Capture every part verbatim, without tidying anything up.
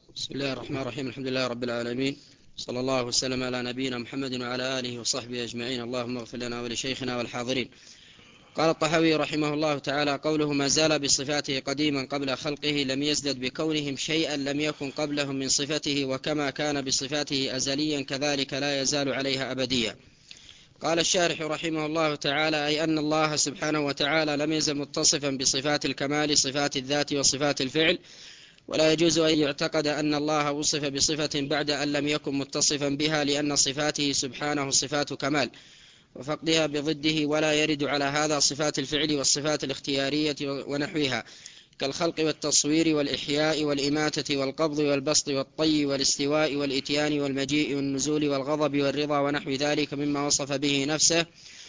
بسم الله الرحمن الرحيم. الحمد لله رب العالمين، صلى الله وسلم على نبينا محمد وعلى آله وصحبه أجمعين. اللهم اغفر لنا ولشيخنا والحاضرين. قال الطحاوي رحمه الله تعالى: قوله ما زال بصفاته قديما قبل خلقه لم يزدد بكونهم شيئا لم يكن قبلهم من صفته، وكما كان بصفاته أزليا كذلك لا يزال عليها أبديا. قال الشارح رحمه الله تعالى: أي أن الله سبحانه وتعالى لم يزل متصفا بصفات الكمال، صفات الذات وصفات الفعل، ولا يجوز أن يعتقد أن الله وصف بصفة بعد أن لم يكن متصفا بها، لأن صفاته سبحانه صفات كمال وفقدها بضده، ولا يرد على هذا صفات الفعل والصفات الاختيارية ونحوها كالخلق والتصوير والإحياء والإماتة والقبض والبسط والطي والاستواء والإتيان والمجيء والنزول والغضب والرضا ونحو ذلك مما وصف به نفسه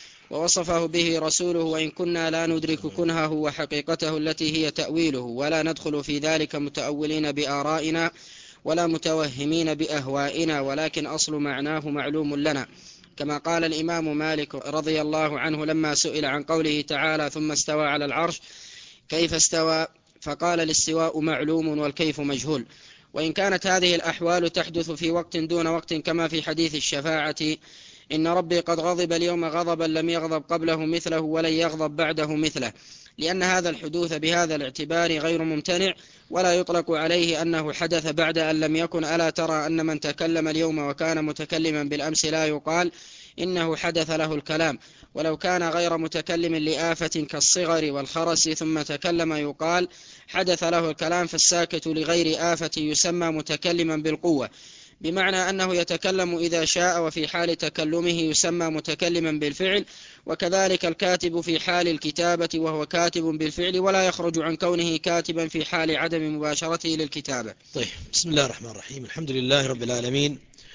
ووصفه به رسوله، وإن كنا لا ندرك كنهه وحقيقته التي هي تأويله، ولا ندخل في ذلك متأولين بآرائنا ولا متوهمين بأهوائنا، ولكن أصل معناه معلوم لنا، كما قال الإمام مالك رضي الله عنه لما سئل عن قوله تعالى: ثم استوى على العرش كيف استوى؟ فقال: الاستواء معلوم والكيف مجهول. وإن كانت هذه الأحوال تحدث في وقت دون وقت، كما في حديث الشفاعة: إن ربي قد غضب اليوم غضبا لم يغضب قبله مثله ولن يغضب بعده مثله، لأن هذا الحدوث بهذا الاعتبار غير ممتنع، ولا يطلق عليه أنه حدث بعد أن لم يكن. ألا ترى أن من تكلم اليوم وكان متكلما بالأمس لا يقال إنه حدث له الكلام، ولو كان غير متكلم لآفة كالصغر والخرس ثم تكلم يقال حدث له الكلام، فالساكت لغير آفة يسمى متكلما بالقوة، بمعنى أنه يتكلم إذا شاء، وفي حال تكلمه يسمى متكلما بالفعل، وكذلك الكاتب في حال الكتابة وهو كاتب بالفعل، ولا يخرج عن كونه كاتبا في حال عدم مباشرته للكتابة. طيب، بسم الله الرحمن الرحيم. الحمد لله رب العالمين،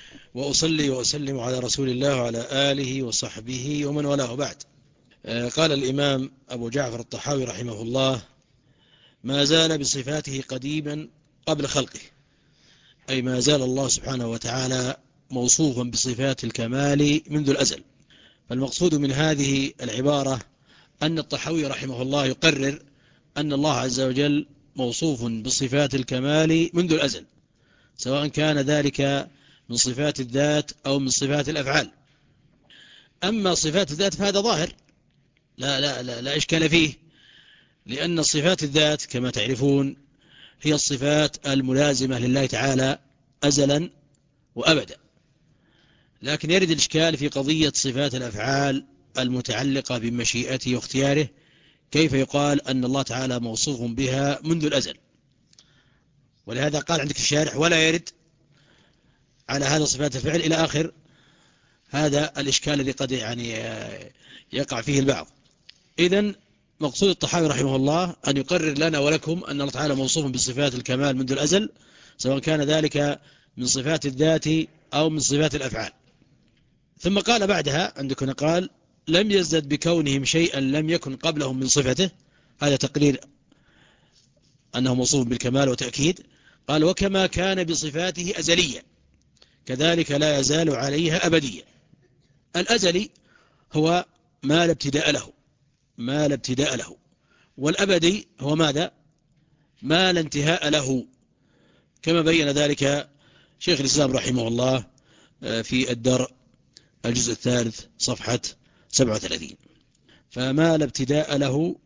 وأصلي وأسلم على رسول الله وعلى آله وصحبه ومن والاه. بعد، قال الإمام أبو جعفر الطحاوي رحمه الله: ما زال بصفاته قديما قبل خلقه، أي ما زال الله سبحانه وتعالى موصوفا بصفات الكمال منذ الأزل. فالمقصود من هذه العبارة أن الطحاوي رحمه الله يقرر أن الله عز وجل موصوف بصفات الكمال منذ الأزل، سواء كان ذلك من صفات الذات أو من صفات الأفعال. أما صفات الذات فهذا ظاهر، لا, لا, لا, لا إشكال فيه، لأن صفات الذات كما تعرفون هي الصفات الملازمة لله تعالى أزلا وأبدا. لكن يرد الإشكال في قضية صفات الأفعال المتعلقة بمشيئته واختياره، كيف يقال أن الله تعالى موصوف بها منذ الأزل؟ ولهذا قال عندك الشارح: ولا يرد على هذا صفات الفعل إلى آخر هذا الإشكال الذي قد يعني يقع فيه البعض. إذن مقصود الطحاوي رحمه الله أن يقرر لنا ولكم أن الله تعالى موصوف بصفات الكمال منذ الأزل، سواء كان ذلك من صفات الذات أو من صفات الأفعال. ثم قال بعدها عندكم قال: لم يزدد بكونهم شيئا لم يكن قبلهم من صفته. هذا تقرير أنه موصوف بالكمال وتأكيد. قال: وكما كان بصفاته أزليا كذلك لا يزال عليها أبديا. الأزلي هو ما لا ابتداء له، ما لا ابتداء له، والأبدي هو ماذا؟ ما لا انتهاء له، كما بين ذلك شيخ الإسلام رحمه الله في الدرء الجزء الثالث صفحة سبعة وثلاثين. فما لا ابتداء له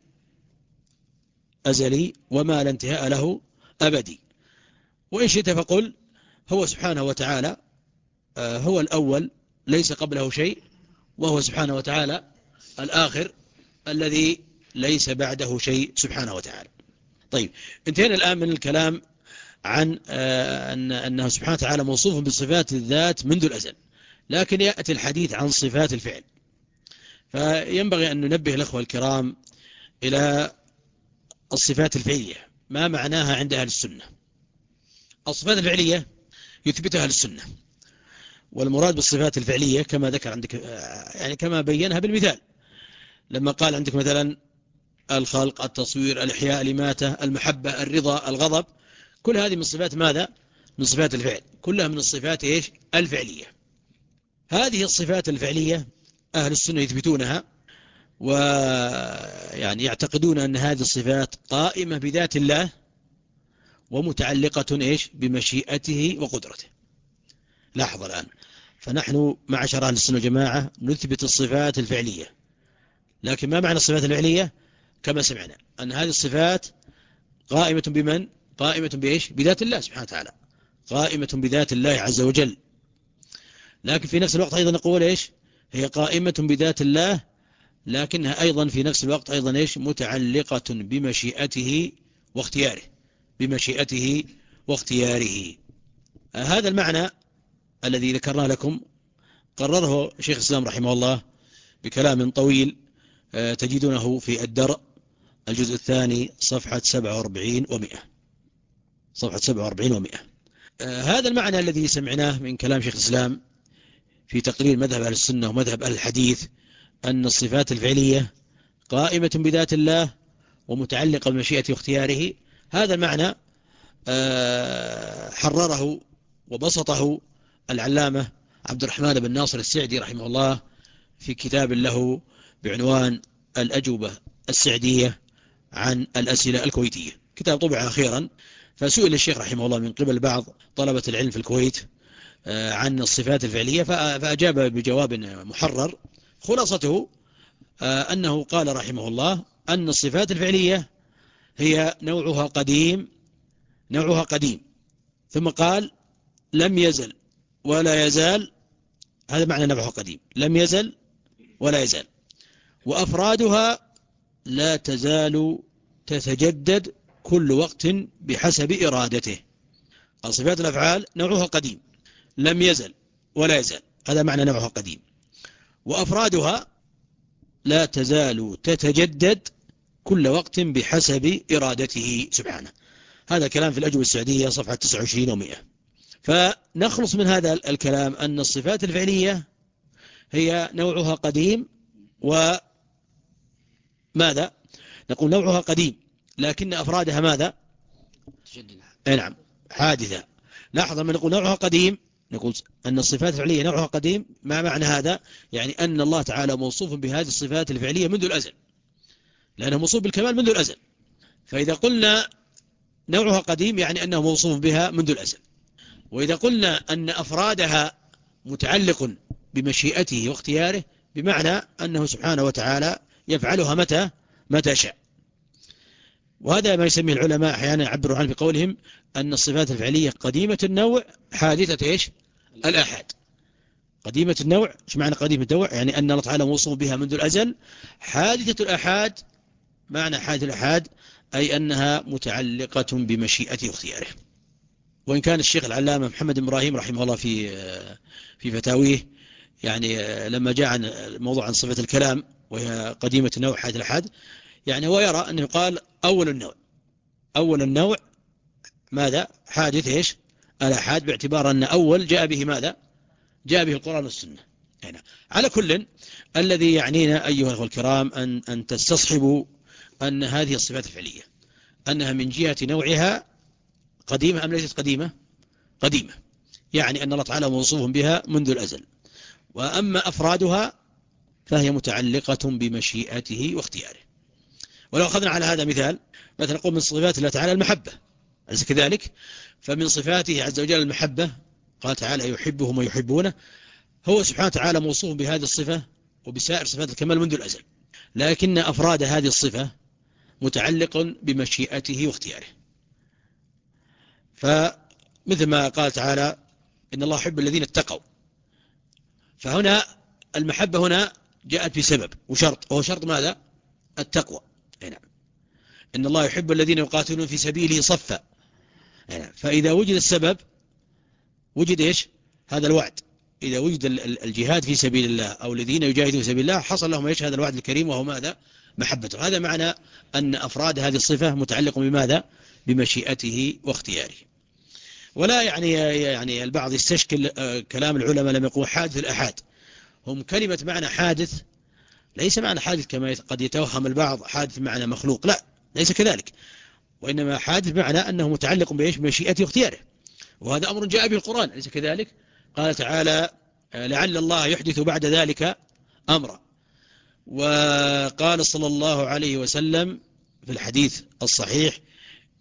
أزلي، وما لا انتهاء له أبدي. وإن شئت فقل هو سبحانه وتعالى هو الأول ليس قبله شيء، وهو سبحانه وتعالى الآخر الذي ليس بعده شيء سبحانه وتعالى. طيب، انتهينا الآن من الكلام عن أن أنه سبحانه وتعالى موصوف بصفات الذات منذ الأزل، لكن يأتي الحديث عن صفات الفعل. فينبغي أن ننبه الأخوة الكرام إلى الصفات الفعلية، ما معناها عند أهل السنة. الصفات الفعلية يثبتها أهل السنة، والمراد بالصفات الفعلية كما ذكر عندك، يعني كما بينها بالمثال، لما قال عندك مثلا الخلق، التصوير، الإحياء، الإماتة، المحبة، الرضا، الغضب، كل هذه من صفات ماذا؟ من صفات الفعل، كلها من الصفات إيش؟ الفعلية. هذه الصفات الفعلية أهل السنة يثبتونها، ويعني يعتقدون أن هذه الصفات قائمة بذات الله ومتعلقة إيش بمشيئته وقدرته. لاحظ الآن، فنحن معشر أهل السنة والجماعة نثبت الصفات الفعلية، لكن ما معنى الصفات الفعلية؟ كما سمعنا أن هذه الصفات قائمة بمن؟ قائمة بإيش؟ بذات الله سبحانه وتعالى، قائمة بذات الله عز وجل. لكن في نفس الوقت أيضا نقول إيش؟ هي قائمة بذات الله، لكنها أيضا في نفس الوقت أيضا إيش؟ متعلقة بمشيئته واختياره، بمشيئته واختياره. هذا المعنى الذي ذكرنا لكم قرره شيخ الإسلام رحمه الله بكلام طويل تجدونه في الدرء الجزء الثاني صفحة سبعة وأربعين ومئة، صفحة سبعة وأربعين ومئة. هذا المعنى الذي سمعناه من كلام شيخ الإسلام في تقرير مذهب أهل السنة ومذهب أهل الحديث أن الصفات الفعلية قائمة بذات الله ومتعلقة بمشيئته واختياره، هذا المعنى حرره وبسطه العلامة عبد الرحمن بن ناصر السعدي رحمه الله في كتاب له بعنوان الأجوبة السعدية عن الأسئلة الكويتية، كتاب طبع أخيرا. فسئل الشيخ رحمه الله من قبل بعض طلبة العلم في الكويت عن الصفات الفعلية، فأجاب بجواب محرر، خلاصته أنه قال رحمه الله أن الصفات الفعلية هي نوعها قديم، نوعها قديم، ثم قال لم يزل ولا يزال، هذا معنى نوعها قديم، لم يزل ولا يزال، وأفرادها لا تزال تتجدد كل وقت بحسب إرادته. صفات الأفعال نوعها قديم، لم يزل ولا يزال، هذا معنى نوعها قديم، وأفرادها لا تزال تتجدد كل وقت بحسب إرادته سبحانه. هذا كلام في الأجوبة السعدية صفحة تسعة وعشرين ومئة. فنخلص من هذا الكلام أن الصفات الفعلية هي نوعها قديم، وماذا نقول؟ نوعها قديم لكن أفرادها ماذا؟ أي نعم، حادثة. لاحظ لما نقول نوعها قديم نقول أن الصفات الفعلية نوعها قديم، ما معنى هذا؟ يعني أن الله تعالى موصوف بهذه الصفات الفعلية منذ الأزل، لأنه موصوف بالكمال منذ الأزل. فإذا قلنا نوعها قديم يعني أنه موصوف بها منذ الأزل. وإذا قلنا أن أفرادها متعلق بمشيئته واختياره، بمعنى أنه سبحانه وتعالى يفعلها متى متى شاء. وهذا ما يسميه العلماء أحيانا يعبروا عنه بقولهم أن الصفات الفعلية قديمة النوع حادثة إيش؟ الآحاد. قديمة النوع، إيش معنى قديمة النوع؟ يعني أن الله تعالى موصوف بها منذ الأزل. حادثة الآحاد، معنى حادثة الآحاد أي أنها متعلقة بمشيئته واختياره. وإن كان الشيخ العلامة محمد بن إبراهيم رحمه الله في في فتاويه يعني لما جاء عن الموضوع عن صفة الكلام وهي قديمة النوع حادث الآحاد، يعني هو يرى أنه قال أول النوع، أول النوع ماذا؟ حادث إيش؟ الآحاد، باعتبار أن أول جاء به ماذا؟ جاء به القرآن والسنة. يعني على كل، الذي يعنينا أيها الأخوة الكرام أن أن تستصحبوا أن هذه الصفات الفعلية أنها من جهة نوعها قديمة أم ليست قديمة؟ قديمة، يعني أن الله تعالى موصوف بها منذ الأزل. وأما أفرادها فهي متعلقة بمشيئته واختياره. ولو أخذنا على هذا مثال، مثلا نقول من صفات الله تعالى المحبة، أليس كذلك؟ فمن صفاته عز وجل المحبة، قال تعالى يحبهم ويحبونه، هو سبحانه وتعالى موصوف بهذه الصفة وبسائر صفات الكمال منذ الأزل، لكن أفراد هذه الصفة متعلق بمشيئته واختياره. فمثل ما قال تعالى إن الله يحب الذين اتقوا، فهنا المحبة هنا جاءت بسبب وشرط، وهو شرط ماذا؟ التقوى. نعم، إن الله يحب الذين يقاتلون في سبيله صفا. نعم، فإذا وجد السبب وجد إيش؟ هذا الوعد. إذا وجد الجهاد في سبيل الله أو الذين يجاهدون في سبيل الله حصل لهم إيش؟ هذا الوعد الكريم، وهو ماذا؟ محبته. هذا معنى أن أفراد هذه الصفة متعلق بماذا؟ بمشيئته واختياره. ولا يعني يعني البعض يستشكل كلام العلماء لما يقول حادث الآحاد، هم كلمة معنى حادث ليس معنى حادث كما قد يتوهم البعض حادث معنى مخلوق، لا، ليس كذلك، وإنما حادث بمعنى أنه متعلق بإيش؟ بمشيئته واختياره، وهذا أمر جاء به القرآن، ليس كذلك؟ قال تعالى لعل الله يحدث بعد ذلك أمرا. وقال صلى الله عليه وسلم في الحديث الصحيح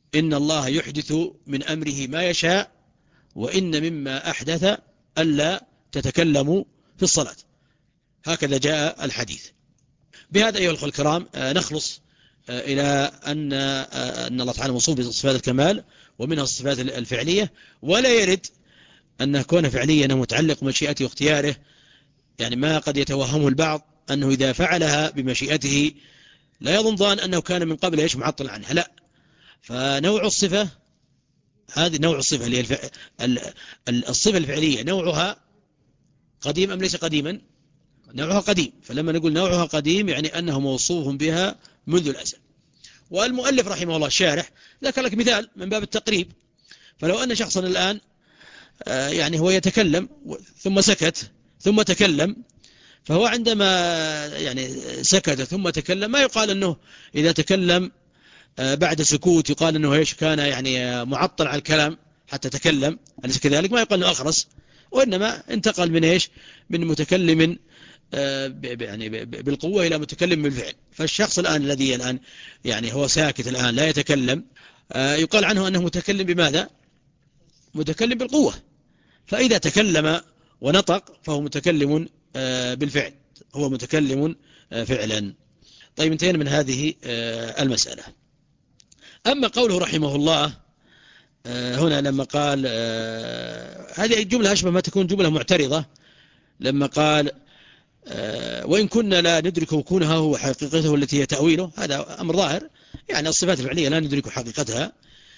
إن الله يحدث من أمره ما يشاء، وإن مما أحدث ألا تتكلموا في الصلاة. هكذا جاء الحديث. بهذا أيها الأخوة الكرام نخلص إلى أن أن الله تعالى موصوف بصفات الكمال، ومنها الصفات الفعلية، ولا يرد أن كون فعليا أنه متعلق بمشيئته واختياره، يعني ما قد يتوهمه البعض أنه إذا فعلها بمشيئته لا يظن ظان أنه كان من قبل إيش معطل عنها، لا. فنوع الصفة هذه نوع الصفة اللي الف... الصفة الفعلية نوعها قديم أم ليس قديما؟ نوعها قديم. فلما نقول نوعها قديم يعني أنه موصوف بها منذ الأزل. والمؤلف رحمه الله الشارح ذكر لك مثال من باب التقريب. فلو أن شخصا الآن يعني هو يتكلم ثم سكت ثم تكلم، فهو عندما يعني سكت ثم تكلم ما يقال أنه إذا تكلم بعد سكوت يقال أنه إيش كان يعني معطل على الكلام حتى تكلم، أليس كذلك؟ ما يقال أنه أخرس، وإنما انتقل من إيش من متكلم يعني بالقوة إلى متكلم بالفعل. فالشخص الآن الذي الآن يعني هو ساكت الآن لا يتكلم يقال عنه أنه متكلم بماذا؟ متكلم بالقوة. فإذا تكلم ونطق فهو متكلم بالفعل، هو متكلم فعلا. طيب انتهينا من هذه المسألة. أما قوله رحمه الله هنا لما قال هذه الجملة أشبه ما تكون جملة معترضة، لما قال وإن كنا لا ندرك كونها هو حقيقته التي هي تأويله، هذا أمر ظاهر، يعني الصفات الفعلية لا ندرك حقيقتها.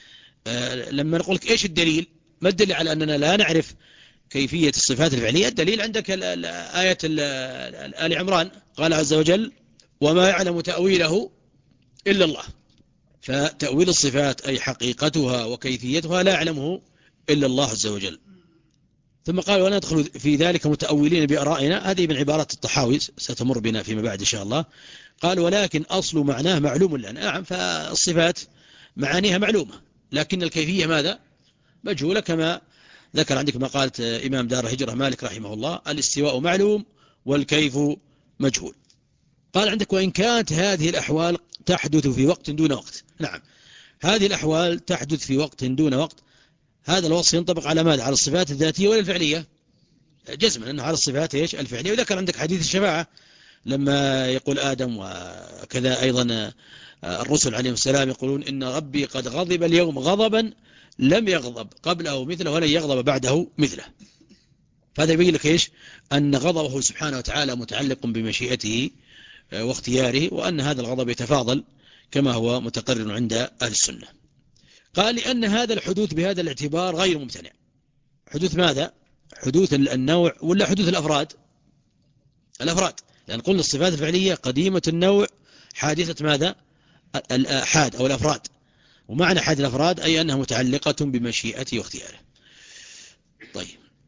لما نقول لك إيش الدليل؟ ما الدليل على أننا لا نعرف كيفية الصفات الفعلية؟ الدليل عندك آية آل عمران، قال عز وجل وما يعلم تأويله إلا الله. فتأويل الصفات أي حقيقتها وكيفيتها لا يعلمه إلا الله عز وجل. ثم قال ولا ندخل في ذلك متأولين بآرائنا، هذه من عبارات الطحاوي ستمر بنا فيما بعد إن شاء الله. قال ولكن أصل معناه معلوم لنا. نعم، فالصفات معانيها معلومة، لكن الكيفية ماذا؟ مجهولة، كما ذكر عندك ما قالت إمام دار الهجرة مالك رحمه الله الاستواء معلوم والكيف مجهول. قال عندك وإن كانت هذه الأحوال تحدث في وقت دون وقت. نعم، هذه الأحوال تحدث في وقت دون وقت. هذا الوصف ينطبق على ماذا؟ على الصفات الذاتية ولا الفعلية؟ جزما أنه على الصفات إيش؟ الفعلية. وذكر عندك حديث الشفاعة لما يقول آدم، وكذا أيضا الرسل عليهم السلام يقولون إن ربي قد غضب اليوم غضبا لم يغضب قبله مثله ولن يغضب بعده مثله. فهذا يبين لك إيش؟ أن غضبه سبحانه وتعالى متعلق بمشيئته واختياره، وأن هذا الغضب يتفاضل كما هو متقرر عند أهل السنة. قال لأن هذا الحدوث بهذا الاعتبار غير ممتنع. حدوث ماذا؟ حدوث النوع ولا حدوث الأفراد؟ الأفراد، لأن قلنا الصفات الفعلية قديمة النوع حادثة ماذا؟ الآحاد أو الأفراد. ومعنى حاد الأفراد أي أنها متعلقة بمشيئته واختياره. طيب،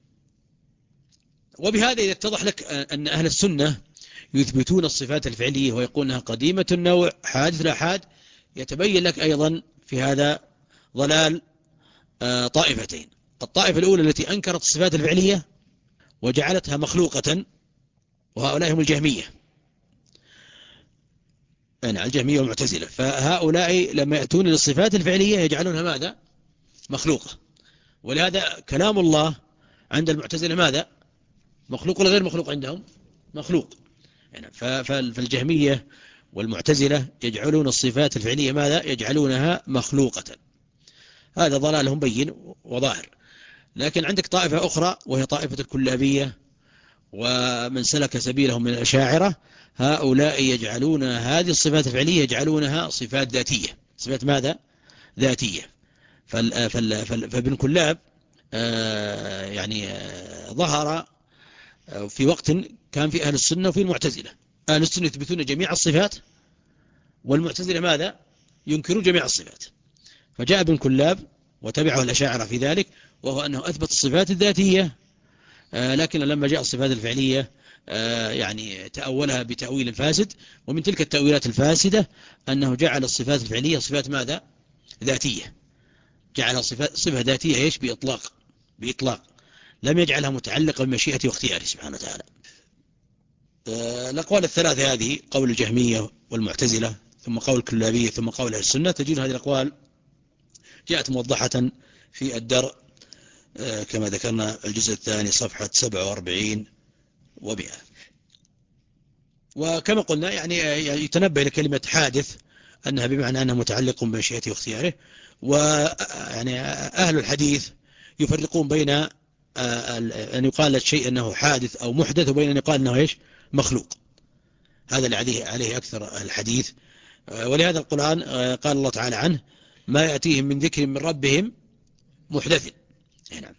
وبهذا يتضح لك أن أهل السنة يثبتون الصفات الفعلية ويقولون أنها قديمة النوع حادث الآحاد. يتبين لك أيضا في هذا ضلال طائفتين. الطائفة الأولى التي أنكرت الصفات الفعلية وجعلتها مخلوقة، وهؤلاء هم الجهمية، يعني الجهمية والمعتزلة. فهؤلاء لما يأتون للصفات الفعلية يجعلونها ماذا؟ مخلوقة. ولهذا كلام الله عند المعتزلة ماذا؟ مخلوق ولا غير مخلوق عندهم؟ مخلوق. يعني فالجهمية والمعتزلة يجعلون الصفات الفعلية ماذا؟ يجعلونها مخلوقة. هذا ضلالهم بين وظاهر. لكن عندك طائفة أخرى وهي طائفة الكلابية ومن سلك سبيلهم من الأشاعرة، هؤلاء يجعلون هذه الصفات الفعلية يجعلونها صفات ذاتية. صفات ماذا؟ ذاتية. فابن كلاب يعني ظهر في وقت كان في أهل السنة وفي المعتزلة. أهل السنة يثبتون جميع الصفات، والمعتزلة ماذا؟ ينكرون جميع الصفات. فجاء ابن كلاب وتبعه الأشاعرة في ذلك، وهو أنه أثبت الصفات الذاتية، لكن لما جاء الصفات الفعلية يعني تأولها بتأويل فاسد. ومن تلك التأويلات الفاسدة أنه جعل الصفات الفعلية صفات ماذا؟ ذاتية. جعلها صفة ذاتية إيش؟ بإطلاق بإطلاق لم يجعلها متعلقة بمشيئته واختياره سبحانه وتعالى. الأقوال الثلاثة هذه، قول الجهمية والمعتزلة ثم قول الكلابية ثم قول أهل السنة، تجد هذه الأقوال جاءت موضحة في الدرء كما ذكرنا الجزء الثاني صفحة سبعة وأربعين ومئة. وكما قلنا يعني يتنبه لكلمة حادث أنها بمعنى أنها متعلق بمشيئته واختياره. ويعني أهل الحديث يفرقون بين أن يقال الشيء أنه حادث أو محدث وبين أن يقال أنه إيش مخلوق. هذا اللي عليه عليه أكثر الحديث. ولهذا القرآن قال الله تعالى عنه ما يأتيهم من ذكر من ربهم محدث. نعم.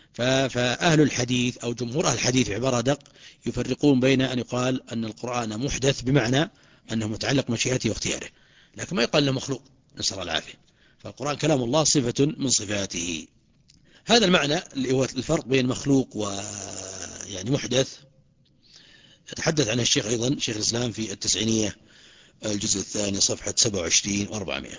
فأهل الحديث أو جمهور أهل الحديث بعبارة دق يفرقون بين أن يقال أن القرآن محدث بمعنى أنه متعلق مشيئته واختياره، لكن ما يقال له مخلوق، نسأل الله العافية. فالقرآن كلام الله صفة من صفاته. هذا المعنى اللي هو الفرق بين مخلوق ويعني محدث يتحدث عنه الشيخ أيضا شيخ الإسلام في التسعينية الجزء الثاني صفحة سبعة وعشرين وأربعمائة.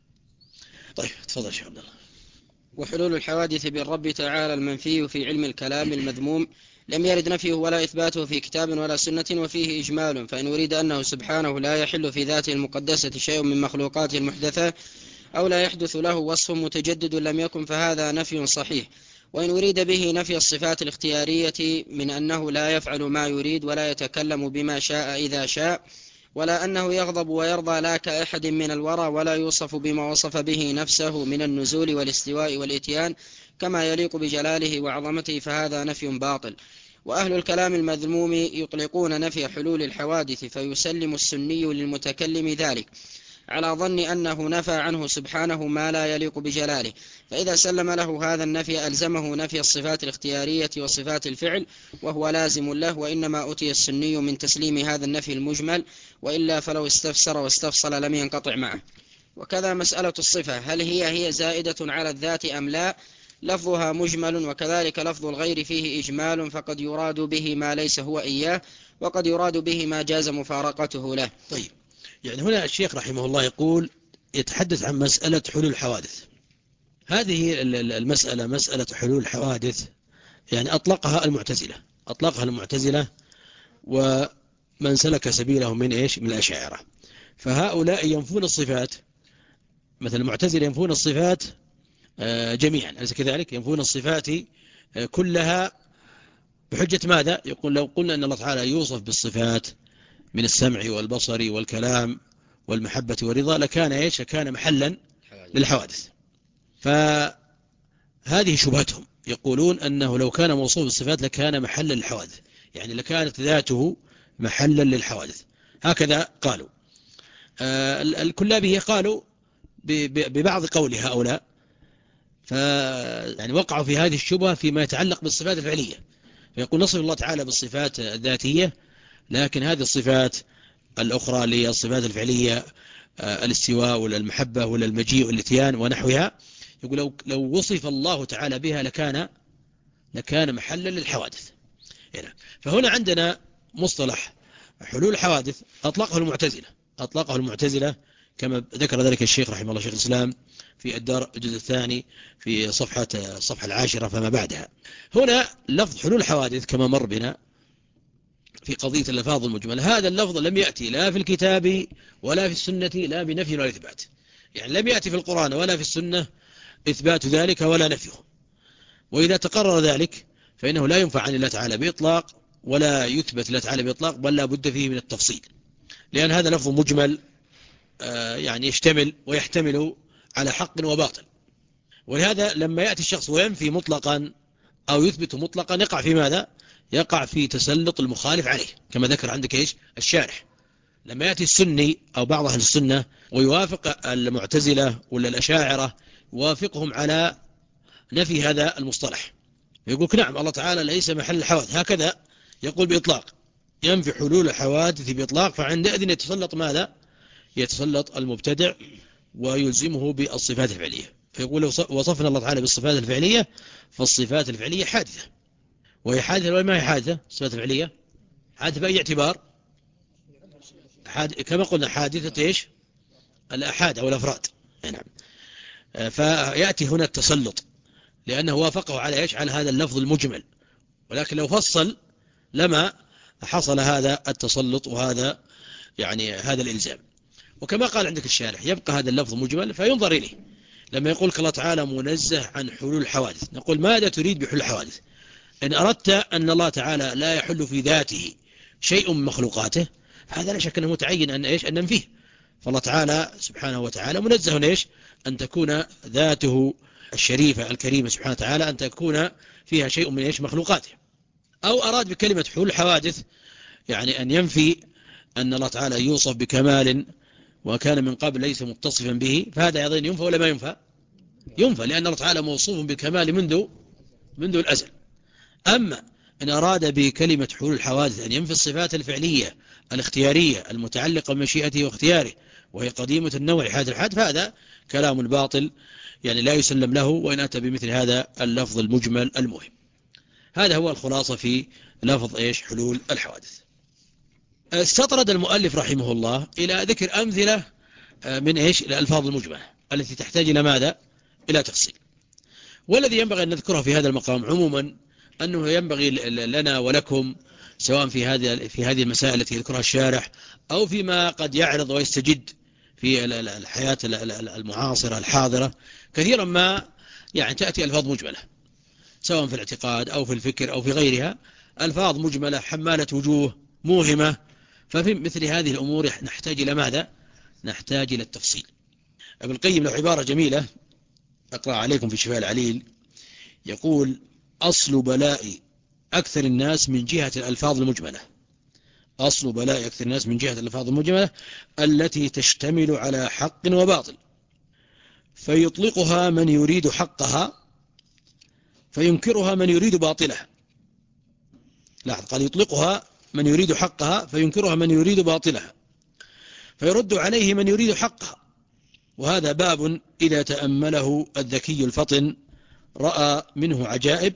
طيب تفضل شيخ عبد الله. وحلول الحوادث بالرب تعالى المنفي في علم الكلام المذموم لم يرد نفيه ولا إثباته في كتاب ولا سنة، وفيه إجمال. فإن أريد أنه سبحانه لا يحل في ذاته المقدسة شيء من مخلوقاته المحدثة أو لا يحدث له وصف متجدد لم يكن، فهذا نفي صحيح. وإن أريد به نفي الصفات الاختيارية من أنه لا يفعل ما يريد ولا يتكلم بما شاء إذا شاء، ولا أنه يغضب ويرضى لا كأحد من الورى، ولا يوصف بما وصف به نفسه من النزول والاستواء والإتيان كما يليق بجلاله وعظمته، فهذا نفي باطل. وأهل الكلام المذموم يطلقون نفي حلول الحوادث، فيسلم السني للمتكلم ذلك على ظن أنه نفى عنه سبحانه ما لا يليق بجلاله، فإذا سلم له هذا النفي ألزمه نفي الصفات الاختيارية وصفات الفعل، وهو لازم له. وإنما أتي السني من تسليم هذا النفي المجمل، وإلا فلو استفسر واستفصل لم ينقطع معه. وكذا مسألة الصفة هل هي هي زائدة على الذات أم لا، لفظها مجمل، وكذلك لفظ الغير فيه إجمال، فقد يراد به ما ليس هو إياه، وقد يراد به ما جاز مفارقته له. طيب يعني هنا الشيخ رحمه الله يقول يتحدث عن مسألة حلول الحوادث. هذه المسألة مسألة حلول الحوادث يعني أطلقها المعتزلة أطلقها المعتزلة ومن سلك سبيله من إيش من الأشاعرة. فهؤلاء ينفون الصفات، مثل المعتزلة ينفون الصفات جميعا، أليس كذلك؟ ينفون الصفات كلها بحجة ماذا؟ يقول لو قلنا أن الله تعالى يوصف بالصفات من السمع والبصر والكلام والمحبة والرضا لكان إيش؟ كان محلا للحوادث. فهذه شبهتهم، يقولون أنه لو كان موصوف بالصفات لكان محلا للحوادث، يعني لكانت ذاته محلا للحوادث. هكذا قالوا. الكلابية قالوا ببعض قول هؤلاء، فيعني وقعوا في هذه الشبهة فيما يتعلق بالصفات الفعلية، فيقول نصف الله تعالى بالصفات الذاتية، لكن هذه الصفات الأخرى اللي هي الصفات الفعلية الاستواء ولا المحبة ولا المجيء والاتيان ونحوها، يقول لو, لو وصف الله تعالى بها لكان لكان محلا للحوادث. فهنا عندنا مصطلح حلول الحوادث أطلقه المعتزلة أطلقه المعتزلة كما ذكر ذلك الشيخ رحمه الله شيخ الإسلام في الدار الجزء الثاني في صفحة الصفحة العاشرة فما بعدها. هنا لفظ حلول الحوادث كما مر بنا في قضية اللفاظ المجملة، هذا اللفظ لم يأتي لا في الكتاب ولا في السنة لا بنفي ولا إثبات، يعني لم يأتي في القرآن ولا في السنة إثبات ذلك ولا نفيه. وإذا تقرر ذلك فإنه لا ينفع عن الله تعالى بإطلاق ولا يثبت الله تعالى بإطلاق، بل لا بد فيه من التفصيل، لأن هذا لفظ مجمل يعني يشتمل ويحتمل على حق وباطل. ولهذا لما يأتي الشخص وينفي مطلقا أو يثبت مطلقا يقع في ماذا؟ يقع في تسلط المخالف عليه، كما ذكر عندك إيش الشارح. لما يأتي السني أو بعض أهل السنة ويوافق المعتزلة ولا الأشاعرة يوافقهم على نفي هذا المصطلح، يقول نعم الله تعالى ليس محل الحوادث، هكذا يقول بإطلاق، ينفي حلول الحوادث بإطلاق، فعندئذ يتسلط ماذا؟ يتسلط المبتدع ويلزمه بالصفات الفعلية، فيقول وصفنا الله تعالى بالصفات الفعلية فالصفات الفعلية حادثة، وهي حادثة ولا ما هي حادثة؟ الصفات الفعلية حادثة بأي اعتبار؟ حاد... كما قلنا حادثة إيش؟ الأحاد أو الأفراد. نعم. فيأتي هنا التسلط لأنه وافقه على إيش؟ على هذا اللفظ المجمل، ولكن لو فصل لما حصل هذا التسلط وهذا يعني هذا الإلزام. وكما قال عندك الشارح يبقى هذا اللفظ مجمل فينظر إليه، لما يقول الله تعالى منزه عن حلول الحوادث، نقول ماذا تريد بحلول الحوادث؟ إن أردت أن الله تعالى لا يحل في ذاته شيء من مخلوقاته، فهذا لا شك أنه متعين أن إيش أن ننفيه. فالله تعالى سبحانه وتعالى منزه إيش أن تكون ذاته الشريفة الكريمة سبحانه وتعالى أن تكون فيها شيء من إيش مخلوقاته. أو أراد بكلمة حلول الحوادث يعني أن ينفي أن الله تعالى يوصف بكمال وكان من قبل ليس متصفا به، فهذا أيضا ينفى ولا ما ينفى؟ ينفى، لأن الله تعالى موصوف بالكمال منذ منذ الأزل. أما إن أراد بكلمة حلول الحوادث أن ينفي الصفات الفعلية الاختيارية المتعلقة بمشيئته واختياره وهي قديمة النوع حادث الحادث، فهذا كلام باطل يعني لا يسلم له، وإن أتى بمثل هذا اللفظ المجمل المهم. هذا هو الخلاصة في لفظ إيش حلول الحوادث. استطرد المؤلف رحمه الله إلى ذكر أمثلة من إيش الألفاظ المجملة التي تحتاج إلى ماذا؟ إلى تفصيل. والذي ينبغي أن نذكره في هذا المقام عموما أنه ينبغي لنا ولكم سواء في هذه في هذه المسائل التي يذكرها الشارح أو فيما قد يعرض ويستجد في الحياة المعاصرة الحاضرة، كثيرا ما يعني تأتي ألفاظ مجملة سواء في الاعتقاد أو في الفكر أو في غيرها، ألفاظ مجملة حمالة وجوه موهمة. ففي مثل هذه الأمور نحتاج إلى ماذا؟ نحتاج إلى التفصيل. ابن القيم له عبارة جميلة أقرأ عليكم في شفاء العليل، يقول: أصل بلاء أكثر الناس من جهة الألفاظ المجملة، أصل بلاء أكثر الناس من جهة الألفاظ المجملة التي تشتمل على حق وباطل، فيطلقها من يريد حقها فينكرها من يريد باطلها. لاحظ، قال يطلقها من يريد حقها فينكرها من يريد باطلها، فيرد عليه من يريد حقها. وهذا باب إذا تأمله الذكي الفطن رأى منه عجائب،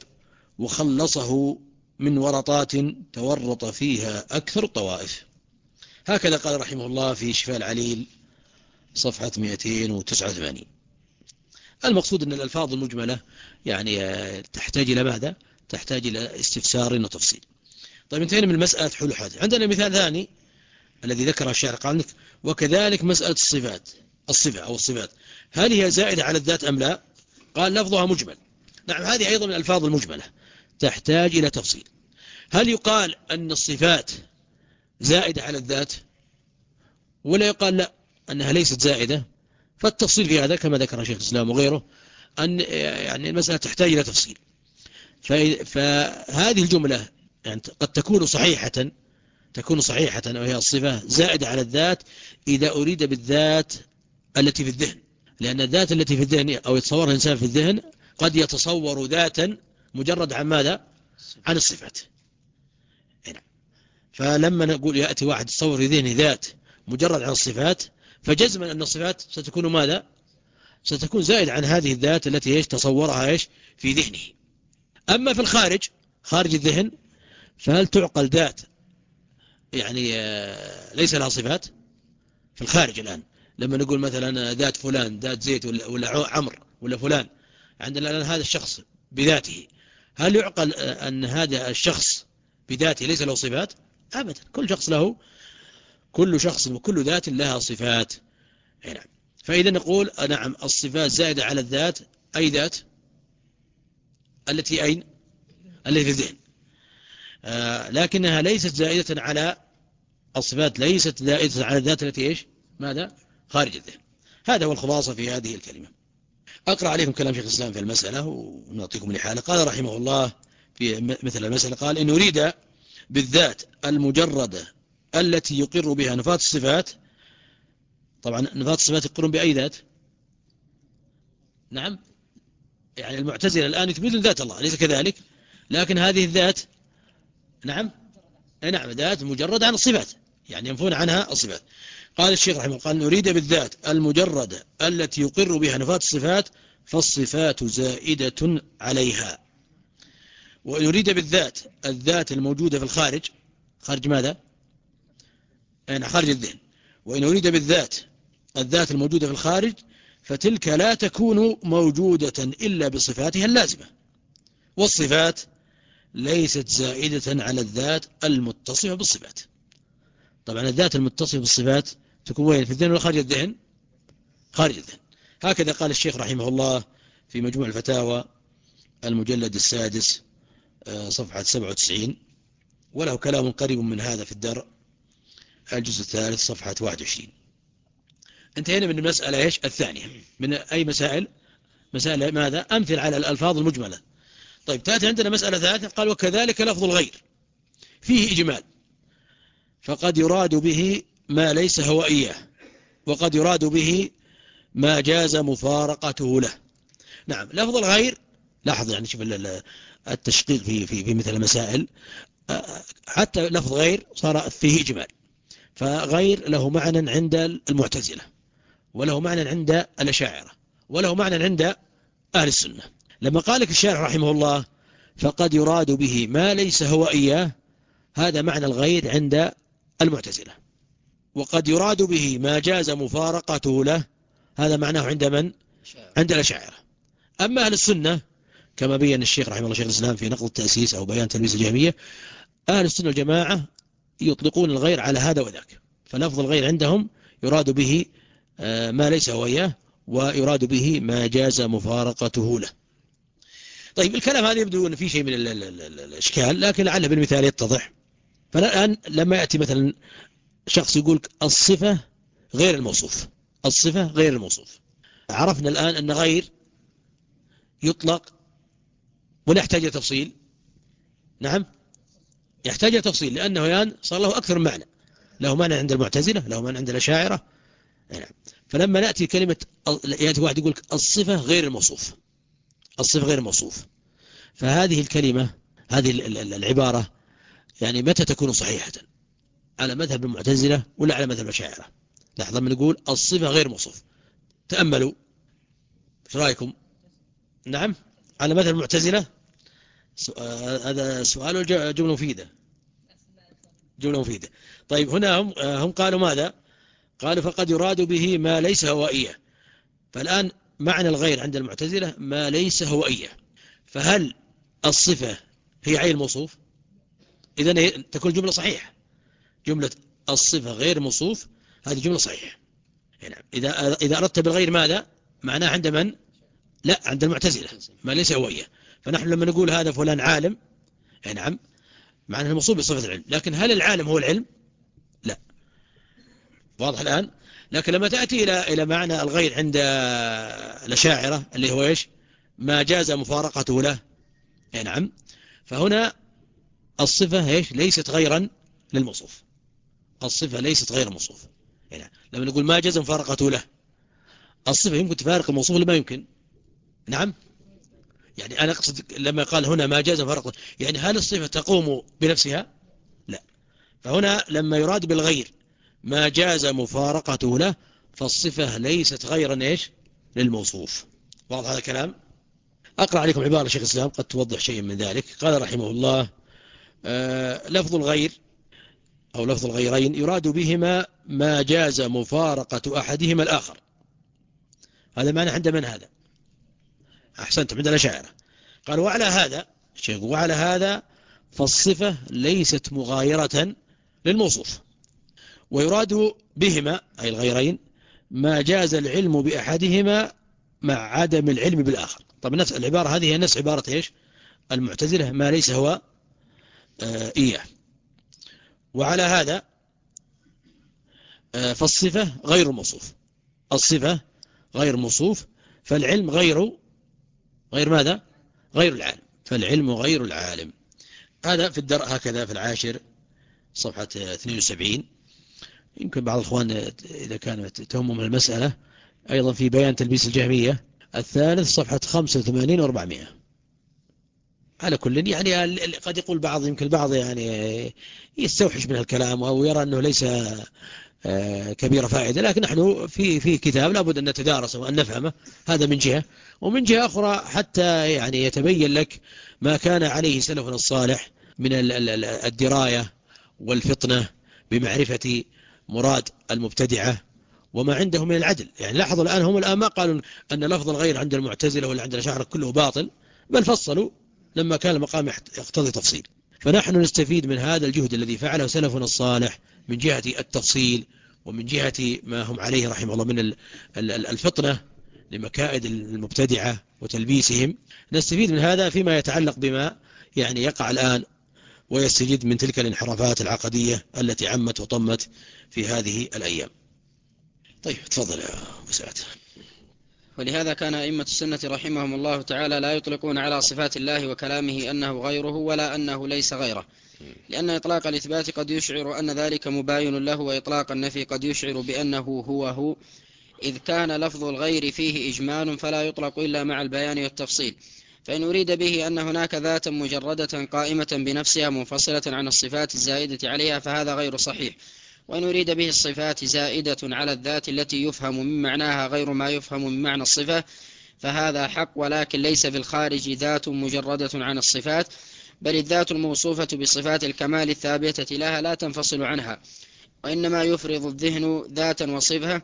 وخلصه من ورطات تورط فيها أكثر الطوائف. هكذا قال رحمه الله في شفاء العليل صفحة مئتين وتسعة وثمانين. المقصود أن الألفاظ المجملة يعني تحتاج إلى ماذا؟ تحتاج إلى استفسار وتفصيل. طيب انتهينا من مسألة حلول الحوادث. عندنا مثال ثاني الذي ذكره الشاعر، قال: وكذلك مسألة الصفات، الصفة أو الصفات هل هي زائدة على الذات أم لا؟ قال: لفظها مجمل. نعم، هذه أيضا من الألفاظ المجملة تحتاج إلى تفصيل. هل يقال أن الصفات زائدة على الذات، ولا يقال لا أنها ليست زائدة؟ فالتفصيل في هذا كما ذكر شيخ الإسلام وغيره أن يعني المسألة تحتاج إلى تفصيل. فهذه الجملة يعني قد تكون صحيحة تكون صحيحة وهي الصفة زائدة على الذات إذا أريد بالذات التي في الذهن، لأن الذات التي في الذهن أو يتصورها الإنسان في الذهن قد يتصور ذاتا مجرد عن ماذا؟ عن الصفات. فلما نقول يأتي واحد يتصور في ذهنه ذات مجرد عن الصفات، فجزما أن الصفات ستكون ماذا؟ ستكون زائد عن هذه الذات التي ايش تصورها ايش في ذهنه. أما في الخارج، خارج الذهن، فهل تعقل ذات يعني ليس لها صفات؟ في الخارج الآن لما نقول مثلا ذات فلان، ذات زيت ولا عمر ولا فلان، عندنا الآن هذا الشخص بذاته، هل يعقل أن هذا الشخص بذاته ليس له صفات؟ أبدا، كل شخص له كل شخص وكل ذات لها صفات. نعم. فإذا نقول نعم الصفات زائدة على الذات، أي ذات؟ التي أين؟ التي في الذهن. آه لكنها ليست زائدة على الصفات، ليست زائدة على الذات التي إيش؟ ماذا؟ خارج الذهن. هذا هو الخلاصة في هذه الكلمة. أقرأ عليكم كلام شيخ الإسلام في المسألة ونعطيكم الحالة. قال رحمه الله في مثل المسألة، قال: إن أريد بالذات المجردة التي يقر بها نفاة الصفات. طبعا نفاة الصفات يقرون بأي ذات؟ نعم، يعني المعتزلة الآن يثبتون ذات الله، ليس كذلك؟ لكن هذه الذات نعم نعم ذات مجرد عن الصفات، يعني ينفون عنها الصفات. قال الشيخ رحمه الله: قال: نريد بالذات المجردة التي يقر بها نفاة الصفات فالصفات زائدة عليها. وإن نريد بالذات الذات الموجودة في الخارج، خارج ماذا؟ يعني خارج الذهن. وإن نريد بالذات الذات الموجودة في الخارج فتلك لا تكون موجودة إلا بصفاتها اللازمة، والصفات ليست زائدة على الذات المتصفة بالصفات. طبعا الذات المتصفة بالصفات تكون وين؟ في الذهن ولا خارج الذهن؟ خارج الذهن. هكذا قال الشيخ رحمه الله في مجموع الفتاوى المجلد السادس صفحة سبعة وتسعين، وله كلام قريب من هذا في الدرء الجزء الثالث صفحة واحد وعشرين. انتهينا من المسألة إيش الثانية من أي مسائل؟ مسائل ماذا؟ أمثل على الألفاظ المجملة. طيب تأتي عندنا مسألة ثالثة، قال وكذلك لفظ الغير فيه إجمال، فقد يراد به ما ليس هو إياه، وقد يراد به ما جاز مفارقته له. نعم، لفظ الغير لاحظ يعني شوف التشقيق في في في مثل المسائل، حتى لفظ غير صار فيه إجمال، فغير له معنى عند المعتزلة، وله معنى عند الأشاعرة، وله معنى عند أهل السنة. لما قال لك الشارح رحمه الله فقد يراد به ما ليس هو إياه، هذا معنى الغير عند المعتزلة. وقد يراد به ما جاز مفارقته له، هذا معناه عند من؟ عند الأشاعرة. أما أهل السنة كما بيّن الشيخ رحمه الله شيخ الإسلام في نقض التأسيس أو بيان تلبيس الجهمية، أهل السنة والجماعة يطلقون الغير على هذا وذاك، فلفظ الغير عندهم يراد به ما ليس هو إياه، ويراد به ما جاز مفارقته له. طيب الكلام هذا يبدو أن فيه شيء من الإشكال، لكن لعله بالمثال يتضح. فالآن لما يأتي مثلا شخص يقول الصفة غير الموصوف، الصفة غير الموصوف، عرفنا الآن أن غير يطلق ولا يحتاج إلى تفصيل. نعم يحتاج إلى تفصيل، لأنه الآن صار له أكثر من معنى، له معنى عند المعتزلة، له معنى عند الأشاعرة. نعم. فلما نأتي كلمة يأتي واحد يقول الصفة غير الموصوف، الصفة غير الموصوف، فهذه الكلمة هذه العبارة يعني متى تكون صحيحة؟ على مذهب المعتزلة ولا على مذهب الأشاعرة؟ لحظة من نقول الصفة غير موصوف، تأملوا ايش رأيكم؟ نعم على مذهب المعتزلة. هذا سؤال جملة مفيدة، جملة مفيدة. طيب هنا هم, هم قالوا ماذا؟ قالوا فقد يراد به ما ليس هو إياه. فالآن معنى الغير عند المعتزلة ما ليس هو إياه، فهل الصفة هي عين الموصوف؟ إذن تكون جملة صحيحة، جملة الصفة غير موصوف هذه جملة صحيحة. يعني إذا إذا أردت بالغير ماذا؟ معناه عند من؟ لا عند المعتزلة ما ليس هو إياه. فنحن لما نقول هذا فلان عالم، يعني نعم معناه الموصوف بصفة العلم، لكن هل العالم هو العلم؟ لا. واضح الآن؟ لكن لما تأتي إلى إلى معنى الغير عند الأشاعرة اللي هو إيش؟ ما جاز مفارقته له، يعني نعم، فهنا الصفة إيش؟ ليست غيرا للموصوف، الصفة ليست غير الموصوف. يعني لما نقول ما جاز مفارقته له، الصفة يمكن تفارق الموصوف ولا ما يمكن؟ نعم. يعني أنا أقصد لما قال هنا ما جاز مفارقته، يعني هل الصفة تقوم بنفسها؟ لا. فهنا لما يراد بالغير ما جاز مفارقته له، فالصفة ليست غيرا إيش؟ للموصوف. واضح هذا الكلام؟ أقرأ عليكم عبارة شيخ الإسلام قد توضح شيء من ذلك. قال رحمه الله آه لفظ الغير أو لفظ الغيرين يراد بهما ما جاز مفارقة أحدهما الآخر. هذا معنى عند من هذا؟ أحسنتم، عند الأشاعرة. قال وعلى هذا الشيخ وعلى هذا فالصفة ليست مغايرة للموصوف، ويراد بهما أي الغيرين ما جاز العلم بأحدهما مع عدم العلم بالآخر. طب نفس العبارة هذه هي نفس عبارة إيش؟ المعتزلة ما ليس هو آه إياه. وعلى هذا آه فالصفة غير الموصوف، الصفة غير موصوف، فالعلم غير غير ماذا؟ غير العالم، فالعلم غير العالم. هذا في الدرء هكذا في العاشر صفحة اثنين وسبعين. يمكن بعض الأخوان إذا كانت تهمهم المسألة أيضا في بيان تلبيس الجهمية الثالث صفحة خمسة وثمانين وأربعمائة. على كل يعني قد يقول بعض يمكن البعض يعني يستوحش من الكلام أو يرى أنه ليس كبيرة فائدة، لكن نحن في في كتاب لابد أن نتدارسه وأن نفهمه، هذا من جهة. ومن جهة أخرى حتى يعني يتبين لك ما كان عليه سلفنا الصالح من الدراية والفطنة بمعرفة مراد المبتدعة وما عندهم من العدل. يعني لاحظوا الآن هم الآن ما قالوا أن لفظ الغير عند المعتزلة ولا عند الأشاعرة كله باطل، بل فصلوا لما كان المقام يقتضي تفصيل. فنحن نستفيد من هذا الجهد الذي فعله سلفنا الصالح من جهة التفصيل ومن جهة ما هم عليه رحمه الله من الفطنة لمكائد المبتدعة وتلبيسهم. نستفيد من هذا فيما يتعلق بما يعني يقع الآن ويستجد من تلك الانحرافات العقدية التي عمت وطمت في هذه الأيام. طيب تفضل يا أبو سعد. ولهذا كان أئمة السنة رحمهم الله تعالى لا يطلقون على صفات الله وكلامه أنه غيره ولا أنه ليس غيره، لأن إطلاق الإثبات قد يشعر أن ذلك مباين له، وإطلاق النفي قد يشعر بأنه هو هو، إذ كان لفظ الغير فيه إجمال فلا يطلق إلا مع البيان والتفصيل. فإن أريد به أن هناك ذاتا مجردة قائمة بنفسها منفصلة عن الصفات الزائدة عليها فهذا غير صحيح، وإن أريد به الصفات زائدة على الذات التي يفهم من معناها غير ما يفهم من معنى الصفة فهذا حق، ولكن ليس في الخارج ذات مجردة عن الصفات، بل الذات الموصوفة بصفات الكمال الثابتة لها لا تنفصل عنها، وإنما يفرض الذهن ذاتا وصفة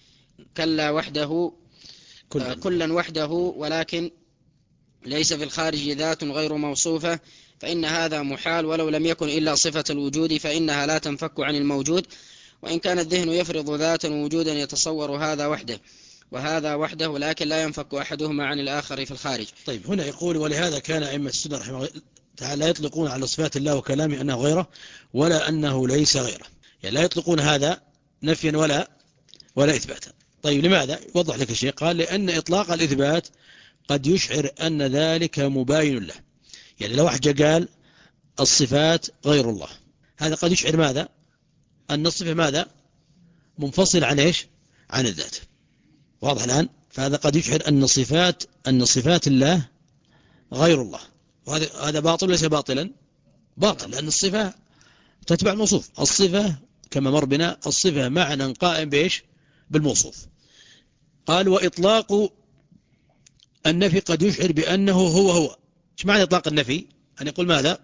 كلا وحده كلا, كلا وحده، ولكن ليس في الخارج ذات غير موصوفة، فإن هذا محال، ولو لم يكن إلا صفة الوجود فإنها لا تنفك عن الموجود، وإن كان الذهن يفرض ذاتا وجودا يتصور هذا وحده وهذا وحده، لكن لا ينفك أحدهما عن الآخر في الخارج. طيب هنا يقول ولهذا كان أئمة السنة رحمه الله تعالى لا يطلقون على صفات الله وكلامه أنه غيره ولا أنه ليس غيره، يعني لا يطلقون هذا نفيا ولا ولا إثباتا. طيب لماذا؟ يوضح لك الشيء. قال لأن إطلاق الإثبات قد يشعر أن ذلك مباين له، يعني لو واحد قال الصفات غير الله، هذا قد يشعر ماذا؟ أن الصفة ماذا؟ منفصل عن إيش؟ عن الذات. واضح الآن؟ فهذا قد يشعر أن صفات أن صفات الله غير الله، وهذا هذا باطل ليس باطلا؟ باطل، لأن الصفة تتبع الموصوف. الصفة كما مر بنا الصفة معنى قائم بإيش؟ بالموصوف. قال وإطلاق النفي قد يشعر بأنه هو هو. ايش معنى إطلاق النفي؟ أن يقول ماذا؟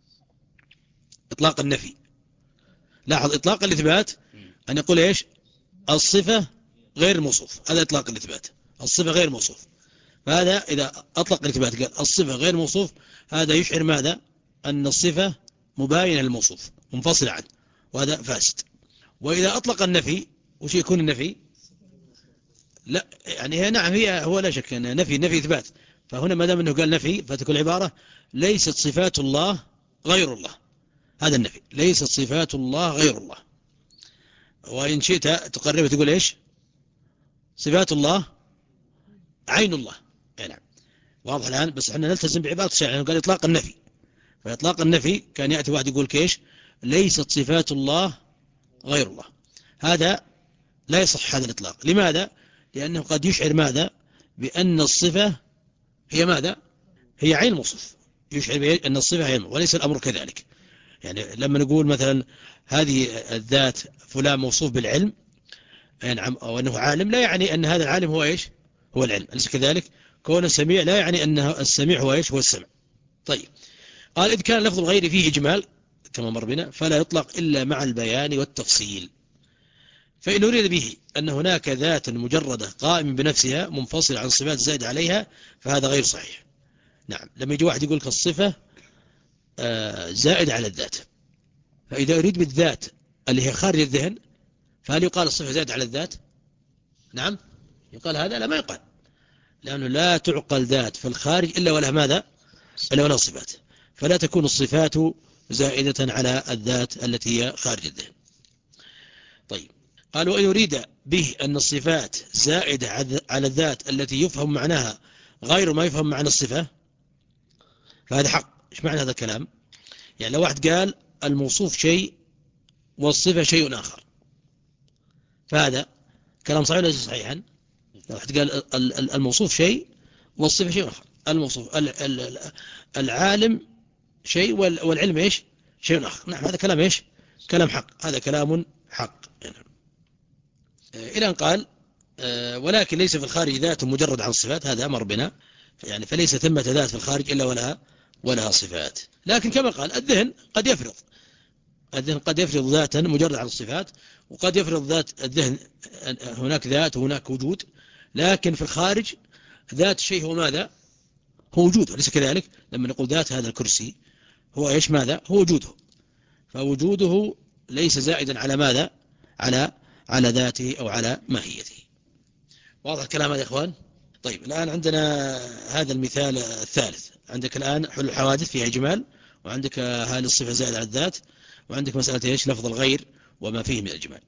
إطلاق النفي. لاحظ إطلاق الإثبات أن يقول إيش؟ الصفة غير الموصوف، هذا إطلاق الإثبات، الصفة غير موصوف. فهذا إذا أطلق الإثبات قال الصفة غير موصوف، هذا يشعر ماذا؟ أن الصفة مباينة للموصوف منفصلة عنه، وهذا فاسد. وإذا أطلق النفي وش يكون النفي؟ لا يعني هي نعم هي هو لا شك أن نفي نفي إثبات، فهنا ما دام أنه قال نفي فتكون العبارة ليست صفات الله غير الله، هذا النفي ليست صفات الله غير الله. وإن شئت تقرب تقول إيش؟ صفات الله عين الله. نعم واضح الآن، بس احنا نلتزم بعبارة الشاعر قال إطلاق النفي، فإطلاق النفي كان يأتي واحد يقول كيش ليست صفات الله غير الله، هذا لا يصح هذا الإطلاق. لماذا؟ لأنه قد يشعر ماذا؟ بأن الصفة هي ماذا؟ هي عين الموصوف، يشعر بأن الصفة هي الموصوف، وليس الأمر كذلك. يعني لما نقول مثلا هذه الذات فلان موصوف بالعلم يعني أو أنه عالم، لا يعني أن هذا العالم هو إيش؟ هو العلم، أليس كذلك؟ كون السميع لا يعني أن السميع هو إيش؟ هو السمع. طيب قال إذ كان لفظ الغير فيه إجمال كما مر بنا فلا يطلق إلا مع البيان والتفصيل. فإن أريد به أن هناك ذات مجردة قائمة بنفسها منفصل عن الصفات الزائدة عليها فهذا غير صحيح. نعم لما يجي واحد يقول لك الصفة زائد على الذات، فإذا أريد بالذات اللي هي خارج الذهن فهل يقال الصفة زائد على الذات؟ نعم يقال هذا؟ لا ما يقال، لأنه لا تعقل ذات في الخارج إلا ولا ماذا؟ إلا ولا صفات، فلا تكون الصفات زائدة على الذات التي هي خارج الذهن. طيب قال وإن يريد به أن الصفات زائدة على الذات التي يفهم معناها غير ما يفهم معنى الصفة فهذا حق. إيش معنى هذا الكلام؟ يعني لو واحد قال الموصوف شيء والصفة شيء آخر فهذا كلام صحيح ليس صحيحا؟ لو واحد قال الموصوف شيء والصفة شيء آخر، الموصوف العالم شيء والعلم إيش؟ شيء آخر. نعم هذا كلام إيش؟ كلام حق، هذا كلام حق. يعني إلى أن قال ولكن ليس في الخارج ذات مجرد عن الصفات، هذا أمر بنا يعني فليس ثمة ذات في الخارج إلا ولها ولها صفات. لكن كما قال الذهن قد يفرض الذهن قد يفرض ذاتا مجرد عن الصفات، وقد يفرض ذات الذهن هناك ذات وهناك وجود، لكن في الخارج ذات الشيء هو ماذا؟ هو وجوده، ليس كذلك؟ لما نقول ذات هذا الكرسي هو إيش ماذا؟ هو وجوده، فوجوده ليس زائدا على ماذا؟ على على ذاته أو على ماهيته. واضح الكلام هذا يا إخوان؟ طيب الآن عندنا هذا المثال الثالث. عندك الآن حل الحوادث فيها إجمال، وعندك هل الصفة زائد على الذات، وعندك مسألة إيش لفظ الغير وما فيه من الإجمال.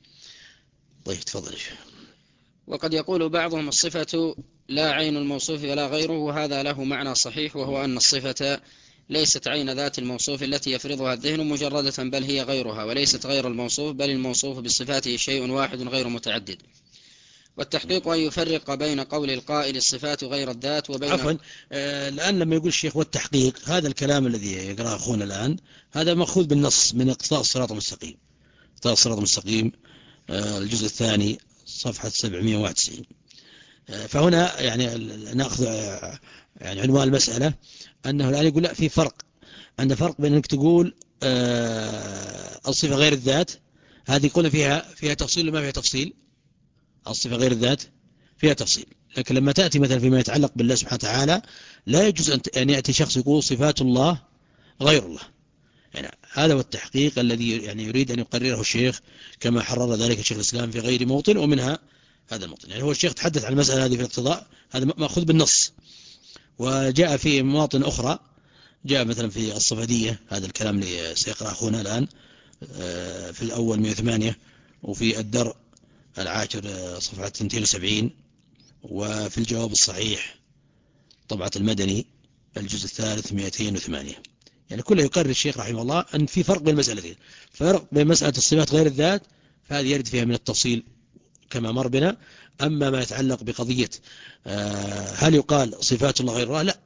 طيب تفضل. وقد يقول بعضهم الصفة لا عين الموصوف ولا غيره، وهذا له معنى صحيح، وهو أن الصفة ليست عين ذات الموصوف التي يفرضها الذهن مجردة، بل هي غيرها، وليست غير الموصوف، بل الموصوف بصفاته شيء واحد غير متعدد. والتحقيق أن يفرق بين قول القائل الصفات غير الذات وبين عفوا آه الآن لما يقول الشيخ والتحقيق، هذا الكلام الذي يقرأه أخونا الآن هذا مأخوذ بالنص من اقتضاء الصراط المستقيم. اقتضاء الصراط المستقيم آه الجزء الثاني صفحة سبعمائة وواحد وتسعين. آه فهنا يعني نأخذ آه يعني عنوان المسألة أنه الآن يقول لا، في فرق. عند فرق بين أنك تقول آه الصفة غير الذات، هذه يقول فيها فيها تفصيل وما فيها تفصيل. الصفة غير الذات فيها تفصيل، لكن لما تأتي مثلا فيما يتعلق بالله سبحانه وتعالى لا يجوز أن يأتي شخص يقول صفات الله غير الله. يعني هذا هو التحقيق الذي يعني يريد أن يقرره الشيخ كما حرر ذلك شيخ الإسلام في غير موطن، ومنها هذا الموطن. يعني هو الشيخ تحدث عن المسألة هذه في الاقتضاء، هذا مأخوذ بالنص. وجاء في مواطن أخرى، جاء مثلا في الصفدية، هذا الكلام اللي سيقرأ أخونا الآن في الأول مئة وثمانية، وفي الدرء العاشر صفحة مئتين وسبعين، وفي الجواب الصحيح طبعة المدني الجزء الثالث مئتين وثمانية. يعني كله يقرر الشيخ رحمه الله أن في فرق بين المسألتين. فرق بين مسألة الصفات غير الذات فهذه يرد فيها من التفصيل كما مر بنا. أما ما يتعلق بقضية هل يقال صفات الله غير الله، لا،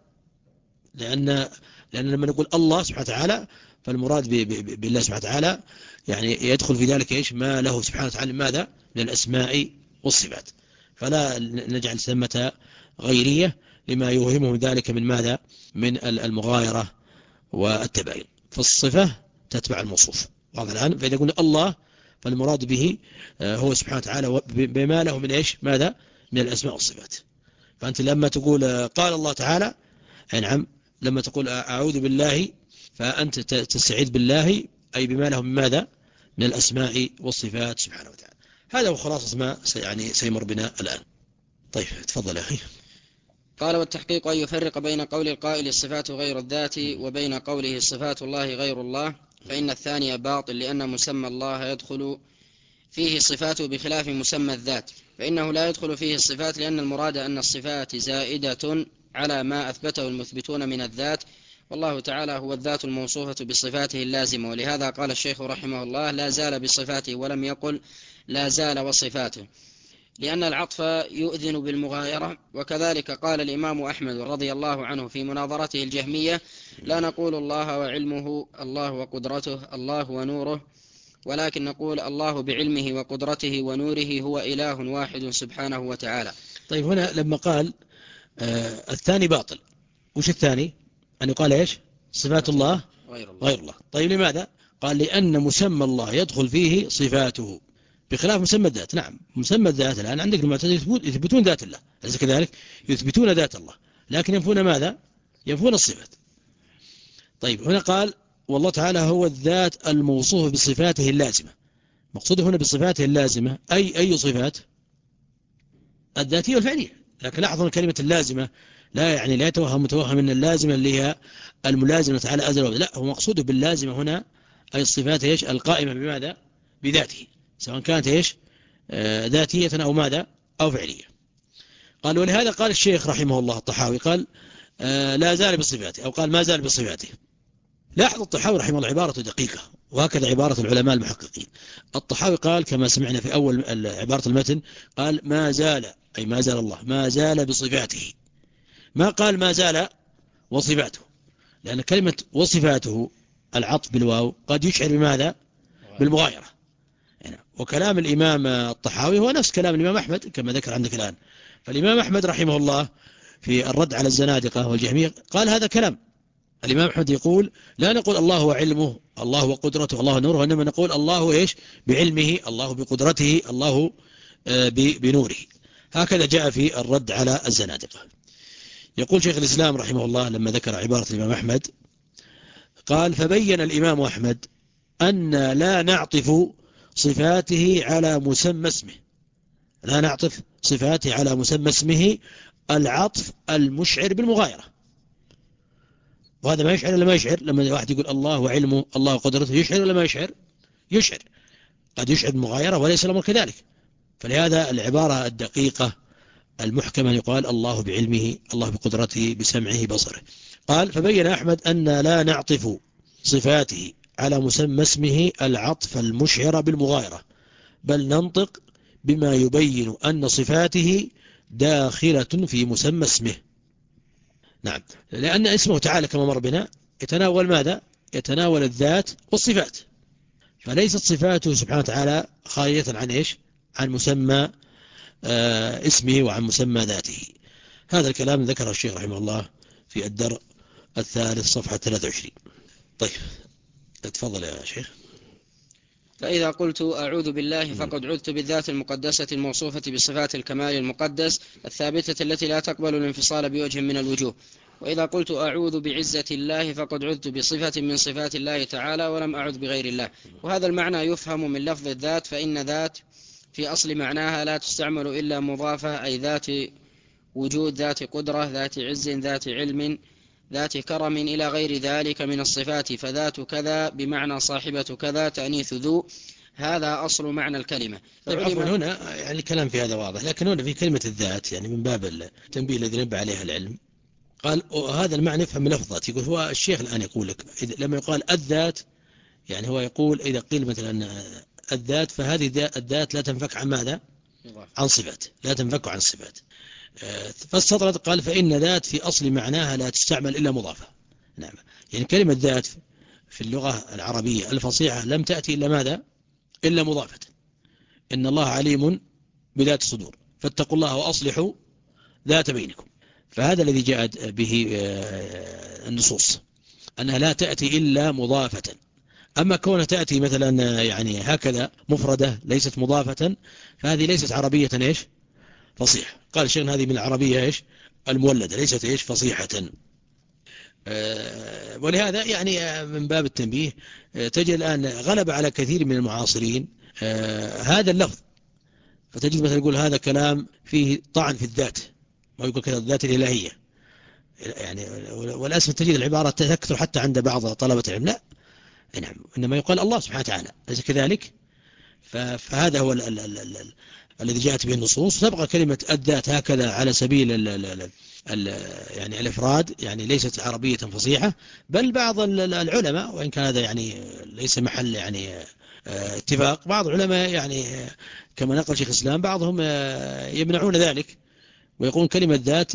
لأن لأن لما نقول الله سبحانه وتعالى فالمراد بالله سبحانه وتعالى يعني يدخل في ذلك إيش ما له سبحانه وتعالى ماذا من الأسماء والصفات، فلا نجعل ثمة غيرية لما يوهمه ذلك من ماذا من المغايرة والتباين. فالصفة تتبع الموصوف. واضح الآن؟ فإذا قلنا الله فالمراد به هو سبحانه وتعالى بما له من إيش ماذا من الأسماء والصفات. فأنت لما تقول قال الله تعالى، نعم، لما تقول أعوذ بالله فأنت تستعيذ بالله أي بما له من ماذا من الأسماء والصفات سبحانه وتعالى. هذا هو خلاصة ما يعني سيمر بنا الآن. طيب تفضل يا أخي. قال والتحقيق أن يفرق بين قول القائل الصفات غير الذات وبين قوله صفات الله غير الله، فإن الثاني باطل، لأن مسمى الله يدخل فيه الصفات بخلاف مسمى الذات، فإنه لا يدخل فيه الصفات، لأن المراد أن الصفات زائدة على ما أثبته المثبتون من الذات، والله تعالى هو الذات الموصوفة بصفاته اللازمة. ولهذا قال الشيخ رحمه الله لا زال بصفاته ولم يقل لا زال وصفاته، لأن العطف يؤذن بالمغايرة. وكذلك قال الإمام أحمد رضي الله عنه في مناظرته الجهمية لا نقول الله وعلمه الله وقدرته الله ونوره، ولكن نقول الله بعلمه وقدرته ونوره هو إله واحد سبحانه وتعالى. طيب هنا لما قال آه الثاني باطل، وش الثاني؟ أن يقال إيش صفات الله غير الله. غير الله. طيب لماذا؟ قال لأن مسمى الله يدخل فيه صفاته بخلاف مسمى الذات. نعم، مسمى الذات الآن عندك المعتزلة يثبتون ذات الله، أليس كذلك؟ يثبتون ذات الله لكن ينفون ماذا؟ ينفون الصفات. طيب هنا قال والله تعالى هو الذات الموصوف بصفاته اللازمة. مقصوده هنا بصفاته اللازمة أي أي صفات؟ الذاتية والفعلية. لكن لاحظوا كلمة اللازمة لا يعني لا يتوهم متوهم أن اللازمة اللي هي الملازمة تعالى أزل وأبد، لا، هو مقصوده باللازمة هنا أي الصفات إيش القائمة بماذا؟ بذاته، سواء كانت إيش آه ذاتية أو ماذا أو فعلية. قال ولهذا قال الشيخ رحمه الله الطحاوي قال آه لا زال بصفاته، أو قال ما زال بصفاته. لاحظ الطحاوي رحمه الله عبارة دقيقة، وهكذا عبارة العلماء المحققين. الطحاوي قال كما سمعنا في أول عبارة المتن قال ما زال أي ما زال الله ما زال بصفاته، ما قال ما زال وصفاته، لأن كلمة وصفاته العطف بالواو قد يشعر بماذا؟ بالمغايرة. يعني وكلام الإمام الطحاوي هو نفس كلام الإمام أحمد كما ذكر عندك الآن. فالإمام أحمد رحمه الله في الرد على الزنادقة والجهمية قال هذا كلام. الإمام أحمد يقول لا نقول الله هو علمه الله هو قدرته الله نوره، وإنما نقول الله هو إيش بعلمه الله بقدرته الله بنوره. هكذا جاء في الرد على الزنادقة. يقول شيخ الإسلام رحمه الله لما ذكر عبارة الإمام أحمد قال فبين الإمام أحمد أن لا نعطف صفاته على مسمى اسمه، لا نعطف صفاته على مسمى اسمه العطف المشعر بالمغايرة. وهذا ما يشعر ولا ما يشعر؟ لما واحد يقول الله وعلمه الله وقدرته، يشعر ولا ما يشعر؟ يشعر، قد يشعر بالمغايرة وليس الأمر كذلك. فلهذا العبارة الدقيقة المحكمة يقال الله بعلمه، الله بقدرته، بسمعه، بصره. قال فبين أحمد أن لا نعطف صفاته على مسمى اسمه العطف المشعر بالمغايرة، بل ننطق بما يبين أن صفاته داخلة في مسمى اسمه. نعم، لأن اسمه تعالى كما مر بنا يتناول ماذا؟ يتناول الذات والصفات، فليست صفاته سبحانه وتعالى خالية عن إيش؟ عن مسمى آه اسمه وعن مسمى ذاته. هذا الكلام ذكره الشيخ رحمه الله في الدرء الثالث صفحة ثلاثة وعشرين. طيب تفضل يا شيخ. فإذا قلت أعوذ بالله فقد عذت بالذات المقدسة الموصوفة بصفات الكمال المقدس الثابتة التي لا تقبل الانفصال بوجه من الوجوه. وإذا قلت أعوذ بعزة الله فقد عذت بصفة من صفات الله تعالى ولم أعذ بغير الله. وهذا المعنى يفهم من لفظ الذات، فإن ذات في أصل معناها لا تستعمل إلا مضافة، أي ذات وجود، ذات قدرة، ذات عز، ذات علم، ذات كرم، إلى غير ذلك من الصفات. فذات كذا بمعنى صاحبة كذا، تأنيث ذو، هذا أصل معنى الكلمة. طيب عفوا، هنا يعني الكلام في هذا واضح، لكن هنا في كلمة الذات يعني من باب التنبيه الذي نبه عليها العلم، قال هذا المعنى يفهم من لفظات. يقول هو الشيخ الآن يقول لك لما يقال الذات، يعني هو يقول إذا قيل مثلا الذات فهذه الذات لا تنفك عن ماذا؟ عن صفات، لا تنفك عن الصفات. فاستطرد قال فإن ذات في أصل معناها لا تستعمل إلا مضافة. نعم، يعني كلمة ذات في اللغة العربية الفصيحة لم تأتي إلا ماذا؟ إلا مضافة. إن الله عليم بذات الصدور فاتقوا الله وأصلحوا ذات بينكم. فهذا الذي جاءت به النصوص أنها لا تأتي إلا مضافة. أما كونها تأتي مثلا يعني هكذا مفردة ليست مضافة، فهذه ليست عربية إيش؟ فصيحة. قال الشيخ هذه من العربية إيش؟ المولدة، ليست إيش؟ فصيحة. أه ولهذا يعني من باب التنبيه تجد الآن غلب على كثير من المعاصرين أه هذا اللفظ، فتجد مثلا يقول هذا كلام فيه طعن في الذات، ما يقول كذا الذات الإلهية يعني. والأسف تجد العبارة تكثر حتى عند بعض طلبة العلم، لا نعم، إنما يقال الله سبحانه وتعالى، ليس كذلك. فهذا هو ال ال ال ال ال الذي جاءت به النصوص. تبقى كلمة الذات هكذا على سبيل ال ال ال ال يعني الإفراد، يعني ليست عربية فصيحة. بل بعض العلماء، وإن كان هذا يعني ليس محل يعني اتفاق، بعض العلماء يعني كما نقل شيخ الإسلام بعضهم يمنعون ذلك ويقولون كلمة ذات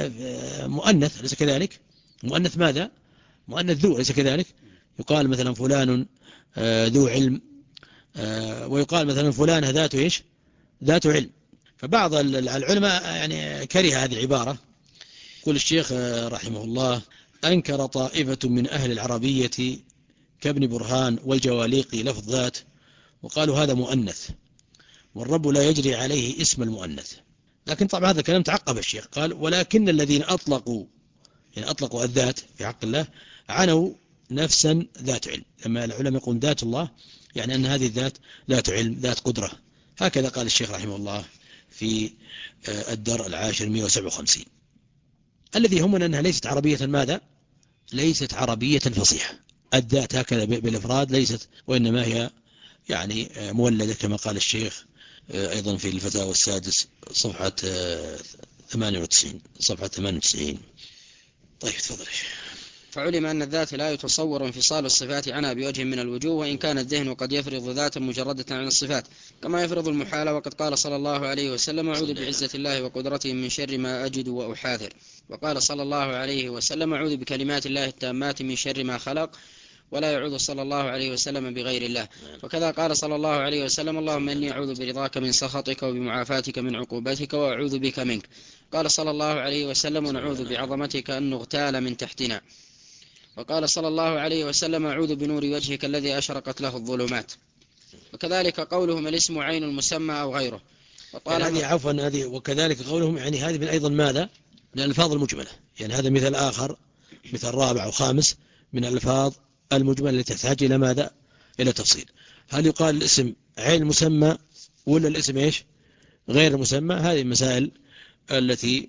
مؤنث، ليس كذلك. مؤنث ماذا؟ مؤنث ذو، ليس كذلك. يقال مثلا فلان ذو علم، ويقال مثلا فلان ذات إيش؟ ذات علم. فبعض العلماء يعني كره هذه العبارة. يقول الشيخ رحمه الله أنكر طائفة من أهل العربية كابن برهان والجواليقي لفظ ذات، وقالوا هذا مؤنث والرب لا يجري عليه اسم المؤنث. لكن طبعا هذا الكلام تعقب الشيخ، قال ولكن الذين أطلقوا يعني أطلقوا الذات في حق الله عنوا نفسا ذات علم. لما العلماء يقولون ذات الله يعني أن هذه الذات ذات علم، ذات قدرة. هكذا قال الشيخ رحمه الله في الدرء العاشر مئة وسبعة وخمسين. الذي هم أنها ليست عربية ماذا؟ ليست عربية فصيحة. الذات هكذا بالإفراد ليست، وإنما هي يعني مولدة كما قال الشيخ أيضا في الفتاوى السادس صفحة ثمانية وتسعين صفحة ثمانية وتسعين. طيب تفضل. فعلم أن الذات لا يتصور انفصال الصفات عنها بوجه من الوجوه، وإن كان الذهن قد يفرض ذاتا مجردة عن الصفات كما يفرض المحال. وقد قال صلى الله عليه وسلم أعوذ بعزة الله وقدرته من شر ما أجد وأحاذر. وقال صلى الله عليه وسلم أعوذ بكلمات الله التامات من شر ما خلق، ولا يعوذ صلى الله عليه وسلم بغير الله. وكذا قال صلى الله عليه وسلم اللهم إني أعوذ برضاك من سخطك وبمعافاتك من عقوبتك وأعوذ بك منك. قال صلى الله عليه وسلم نعوذ بعظمتك أن نغتال من تحتنا. وقال صلى الله عليه وسلم أعوذ بنور وجهك الذي أشرقت له الظلمات. وكذلك قولهم الاسم عين المسمى أو غيره. يعني هذه عفوا هذه وكذلك قولهم يعني هذه من أيضا ماذا؟ من الألفاظ المجملة. يعني هذا مثال آخر، مثال رابع وخامس من الألفاظ المجملة التي تحتاج إلى ماذا؟ إلى تفصيل. هل يقال الاسم عين مسمى ولا الاسم إيش؟ غير مسمى؟ هذه المسائل التي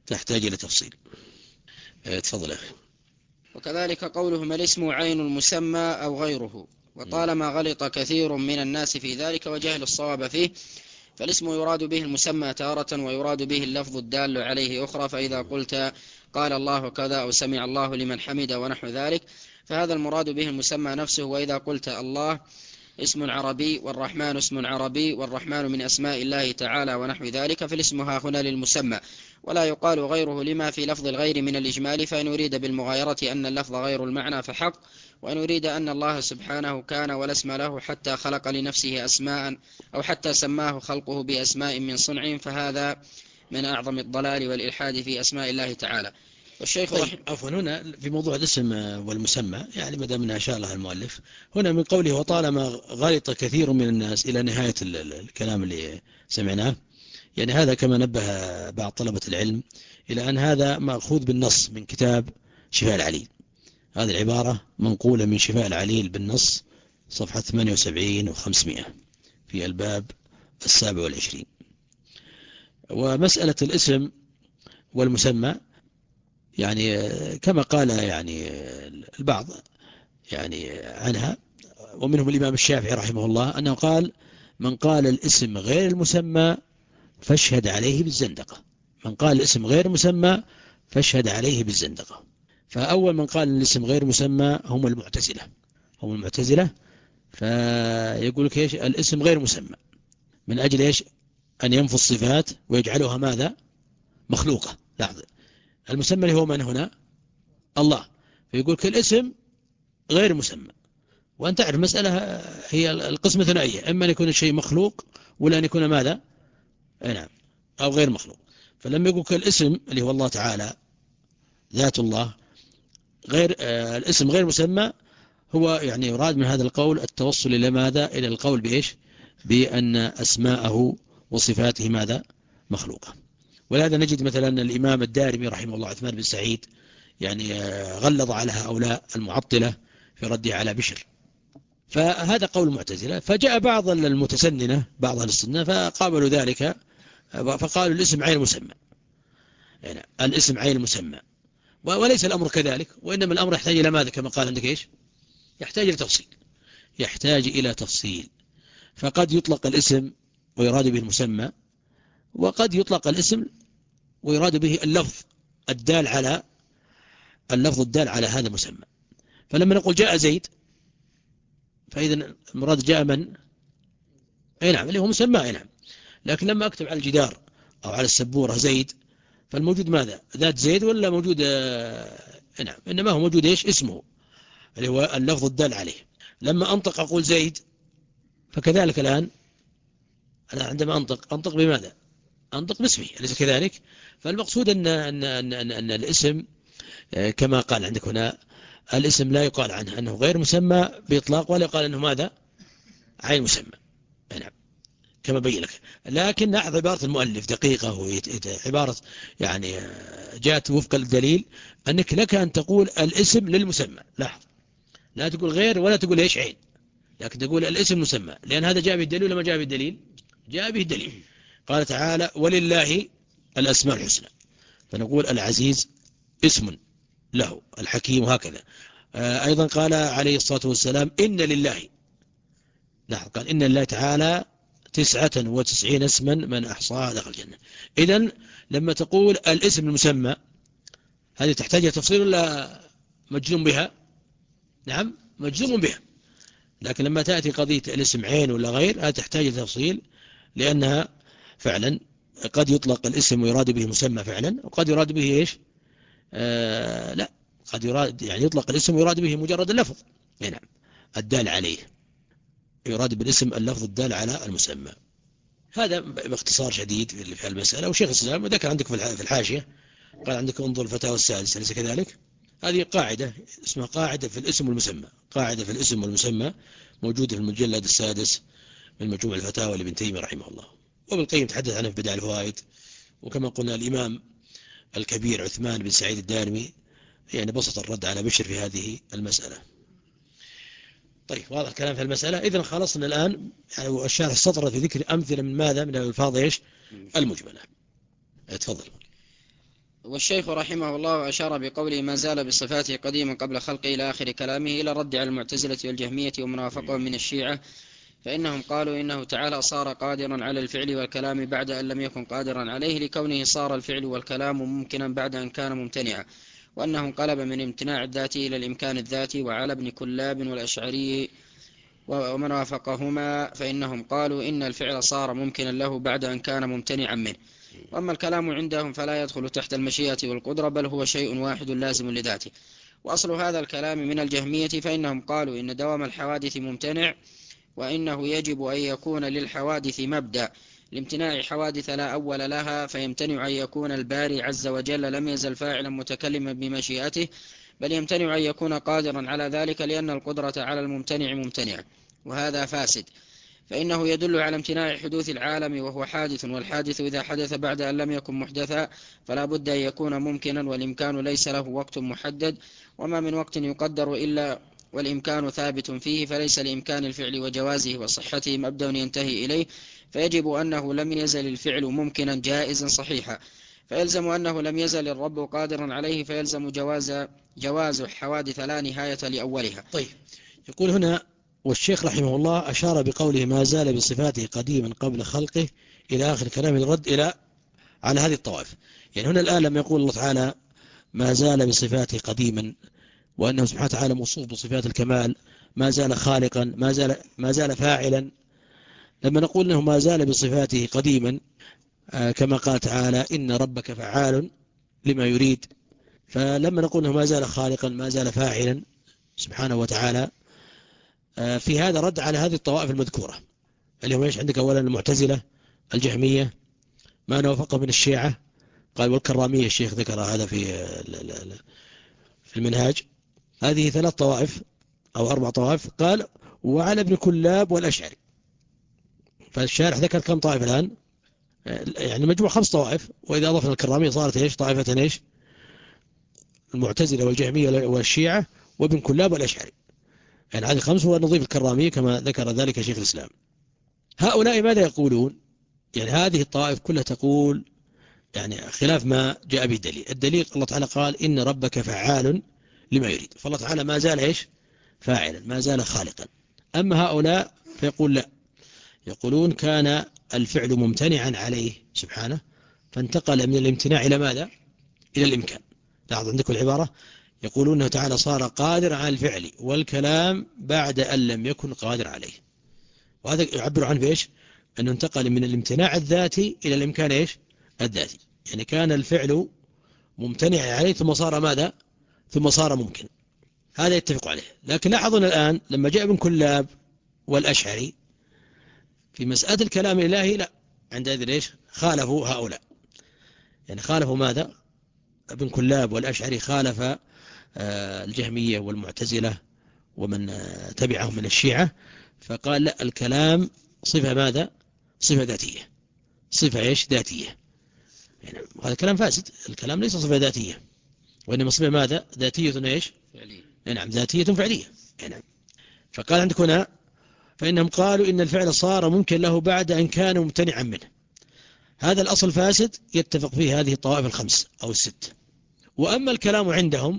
تحتاج إلى تفصيل. تفضل يا أخي. وكذلك قوله ما الاسم عين المسمى أو غيره، وطالما غلط كثير من الناس في ذلك وجهل الصواب فيه، فالاسم يراد به المسمى تارة ويراد به اللفظ الدال عليه أخرى. فإذا قلت قال الله كذا أو سمع الله لمن حمد ونحو ذلك فهذا المراد به المسمى نفسه. وإذا قلت الله اسم عربي والرحمن اسم عربي والرحمن من أسماء الله تعالى ونحو ذلك فالاسم ها هنا للمسمى، ولا يقال غيره لما في لفظ الغير من الإجمال، فإن يريد بالمغايرة أن اللفظ غير المعنى فحق، وإن يريد أن الله سبحانه كان ولا اسم له حتى خلق لنفسه أسماء أو حتى سماه خلقه بأسماء من صنع فهذا من أعظم الضلال والإلحاد في أسماء الله تعالى. والشيخ طيب رحمه عفوا هنا في موضوع الاسم والمسمى، يعني ما دام إن شاء الله المؤلف هنا من قوله وطالما غلط كثير من الناس إلى نهاية الكلام اللي سمعناه، يعني هذا كما نبه بعض طلبة العلم إلى أن هذا مأخوذ بالنص من كتاب شفاء العليل. هذه العبارة منقولة من شفاء العليل بالنص صفحة ثمانية وسبعين وخمسمائة في الباب السابع والعشرين. ومسألة الاسم والمسمى يعني كما قال يعني البعض يعني عنها، ومنهم الإمام الشافعي رحمه الله أنه قال من قال الاسم غير المسمى فاشهد عليه بالزندقة. من قال الاسم غير مسمى فاشهد عليه بالزندقة. فأول من قال الاسم غير مسمى هم المعتزلة، هم المعتزلة فيقول لك إيش الاسم غير مسمى من أجل إيش أن ينفي الصفات ويجعلها ماذا مخلوقة. لاحظ المسمى اللي هو من هنا الله، فيقول لك الاسم غير مسمى، وأن تعرف مسألة هي القسمة ثنائية، إما أن يكون الشيء مخلوق ولا أن يكون ماذا نعم أو غير مخلوق. فلما يقول لك الاسم اللي هو الله تعالى ذات الله غير آه الاسم غير مسمى، هو يعني يراد من هذا القول التوصل إلى ماذا إلى القول بإيش بأن أسماءه وصفاته ماذا مخلوقة. ولهذا نجد مثلا الإمام الدارمي رحمه الله عثمان بن سعيد يعني آه غلظ على هؤلاء المعطلة في رده على بشر، فهذا قول المعتزلة. فجاء بعض المتسننة بعض أهل السنة فقابلوا ذلك فقالوا الاسم عين مسمى، يعني الاسم عين مسمى، وليس الأمر كذلك، وإنما الأمر يحتاج إلى ماذا كما قال عندك إيش يحتاج إلى تفصيل، يحتاج إلى تفصيل. فقد يطلق الاسم ويراد به المسمى، وقد يطلق الاسم ويراد به اللفظ الدال على اللفظ الدال على هذا المسمى. فلما نقول جاء زيد فإذا المراد جاء من أي نعم اللي هو مسمى أي نعم، لكن لما أكتب على الجدار أو على السبورة زيد فالموجود ماذا ذات زيد ولا موجود آه نعم إنما هو موجود إيش اسمه اللي هو اللفظ الدال عليه. لما أنطق أقول زيد فكذلك الآن أنا عندما أنطق أنطق بماذا أنطق باسمه أليس كذلك؟ فالمقصود أن, أن, أن, أن, أن الاسم كما قال عندك هنا الاسم لا يقال عنه أنه غير مسمى بإطلاق ولا يقال أنه ماذا عين مسمى نعم كما بين لك. لكن لاحظ عبارة المؤلف دقيقة عبارة يعني جاءت وفق الدليل أنك لك أن تقول الاسم للمسمى. لاحظ لا تقول غير ولا تقول إيش عين، لكن تقول الاسم مسمى، لأن هذا جاء به الدليل ولا ما جاء به الدليل؟ جاء به الدليل. قال تعالى ولله الأسماء الحسنى، فنقول العزيز اسم له، الحكيم وهكذا. أيضا قال عليه الصلاة والسلام إن لله، لاحظ قال إن الله تعالى تسعة وتسعين اسما من أحصاها دخل الجنة. إذن لما تقول الاسم المسمى هذه تحتاج إلى تفصيل ولا مجزوم بها؟ نعم مجزوم بها. لكن لما تأتي قضية الاسم عين ولا غير هذا تحتاج إلى تفصيل، لأنها فعلا قد يطلق الاسم ويراد به مسمى فعلا، وقد يراد به إيش آه لا قد يراد يعني يطلق الاسم ويراد به مجرد اللفظ نعم الدال عليه، يراد بالاسم اللفظ الدال على المسمى. هذا باختصار شديد في المسألة. وشيخ الإسلام ذكر عندك في الحاشية قال عندك انظر الفتاوى السادسة أليس كذلك؟ هذه قاعدة اسمها قاعدة في الاسم والمسمى، قاعدة في الاسم والمسمى موجودة في المجلد السادس من مجموع الفتاوى لابن تيمية رحمه الله. وابن القيم تحدث عنه في بدع الفوائد. وكما قلنا الإمام الكبير عثمان بن سعيد الدارمي يعني بسط الرد على بشر في هذه المسألة. طيب واضح الكلام في المسألة. إذن خلصنا الآن يعني الشارح سطر في ذكر أمثلة من ماذا من الألفاظ إيش المجملة. تفضل. والشيخ رحمه الله أشار بقوله ما زال بصفاته قديما قبل خلقه إلى آخر كلامه إلى الرد على المعتزلة والجهمية ومن وافقهم من الشيعة، فإنهم قالوا إنه تعالى صار قادرا على الفعل والكلام بعد أن لم يكن قادرا عليه، لكونه صار الفعل والكلام ممكنا بعد أن كان ممتنعا، وأنه انقلب من امتناع الذاتي إلى الإمكان الذاتي. وعلى ابن كلاب والأشعري ومن وافقهما فإنهم قالوا إن الفعل صار ممكنا له بعد أن كان ممتنعا منه. وأما الكلام عندهم فلا يدخل تحت المشيئة والقدرة، بل هو شيء واحد لازم لذاته. وأصل هذا الكلام من الجهمية، فإنهم قالوا إن دوام الحوادث ممتنع، وإنه يجب أن يكون للحوادث مبدأ، لامتناع حوادث لا أول لها، فيمتنع أن يكون الباري عز وجل لم يزل فاعلا متكلما بمشيئته، بل يمتنع أن يكون قادرا على ذلك، لأن القدرة على الممتنع ممتنعة، وهذا فاسد، فإنه يدل على امتناع حدوث العالم وهو حادث، والحادث إذا حدث بعد أن لم يكن محدثا فلا بد أن يكون ممكنا، والإمكان ليس له وقت محدد، وما من وقت يقدر إلا والإمكان ثابت فيه، فليس لإمكان الفعل وجوازه وصحته مبدأ ينتهي إليه، فيجب أنه لم يزل الفعل ممكنا جائزا صحيحا، فيلزم أنه لم يزل الرب قادرا عليه، فيلزم جواز جواز حوادث لا نهاية لأولها. طيب، يقول هنا والشيخ رحمه الله أشار بقوله ما زال بصفاته قديما قبل خلقه إلى آخر كلام الرد إلى على هذه الطوائف. يعني هنا الآن لما يقول الله تعالى ما زال بصفاته قديما، وأنه سبحانه وتعالى موصوف بصفات الكمال، ما زال خالقا، ما زال ما زال فاعلا، لما نقول أنه ما زال بصفاته قديما آه كما قال تعالى إن ربك فعال لما يريد، فلما نقول أنه ما زال خالقا ما زال فاعلا سبحانه وتعالى، آه في هذا رد على هذه الطوائف المذكورة اللي هم ايش عندك؟ أولا المعتزلة، الجهمية، ما نوافقه من الشيعة، قال والكرامية، الشيخ ذكر هذا في في المنهاج. هذه ثلاث طوائف أو أربع طوائف. قال وعلى ابن كلاب والأشعري، فالشارح ذكر كم طائفة الآن؟ يعني مجموع خمس طوائف، وإذا أضفنا الكرامية صارت إيش؟ طائفة إيش؟ المعتزلة والجهمية والشيعة وابن كلاب والأشعري، يعني هذه خمس، ونضيف الكرامية كما ذكر ذلك شيخ الإسلام. هؤلاء ماذا يقولون؟ يعني هذه الطائف كلها تقول يعني خلاف ما جاء به الدليل. الدليل الله تعالى قال إن ربك فعال لما يريد، فالله تعالى ما زال إيش؟ فاعلا، ما زال خالقا. أما هؤلاء فيقول لا، يقولون كان الفعل ممتنعا عليه سبحانه، فانتقل من الامتناع إلى ماذا؟ إلى الإمكان. لاحظ عندكم العبارة، يقولون أنه تعالى صار قادر على الفعل والكلام بعد أن لم يكن قادر عليه، وهذا يعبر عنه بإيش؟ أنه انتقل من الامتناع الذاتي إلى الإمكان إيش؟ الذاتي. يعني كان الفعل ممتنع عليه ثم صار ماذا؟ ثم صار ممكن. هذا يتفق عليه. لكن لاحظون الآن لما جاء ابن كلاب والأشعري في مسألة الكلام الإلهي، لا، عندئذ ليش؟ خالفوا هؤلاء. يعني خالفوا ماذا؟ ابن كلاب والأشعري خالف الجهمية والمعتزلة ومن تبعهم من الشيعة، فقال لا، الكلام صفة ماذا؟ صفة ذاتية. صفة إيش؟ ذاتية. يعني هذا كلام فاسد، الكلام ليس صفة ذاتية، وإنما صفة ماذا؟ ذاتية إيش؟ فعلية. نعم، ذاتية فعلية. نعم. فقال عندك هنا فإنهم قالوا إن الفعل صار ممكن له بعد أن كان ممتنعا منه. هذا الأصل فاسد يتفق فيه هذه الطوائف الخمس أو الست. وأما الكلام عندهم،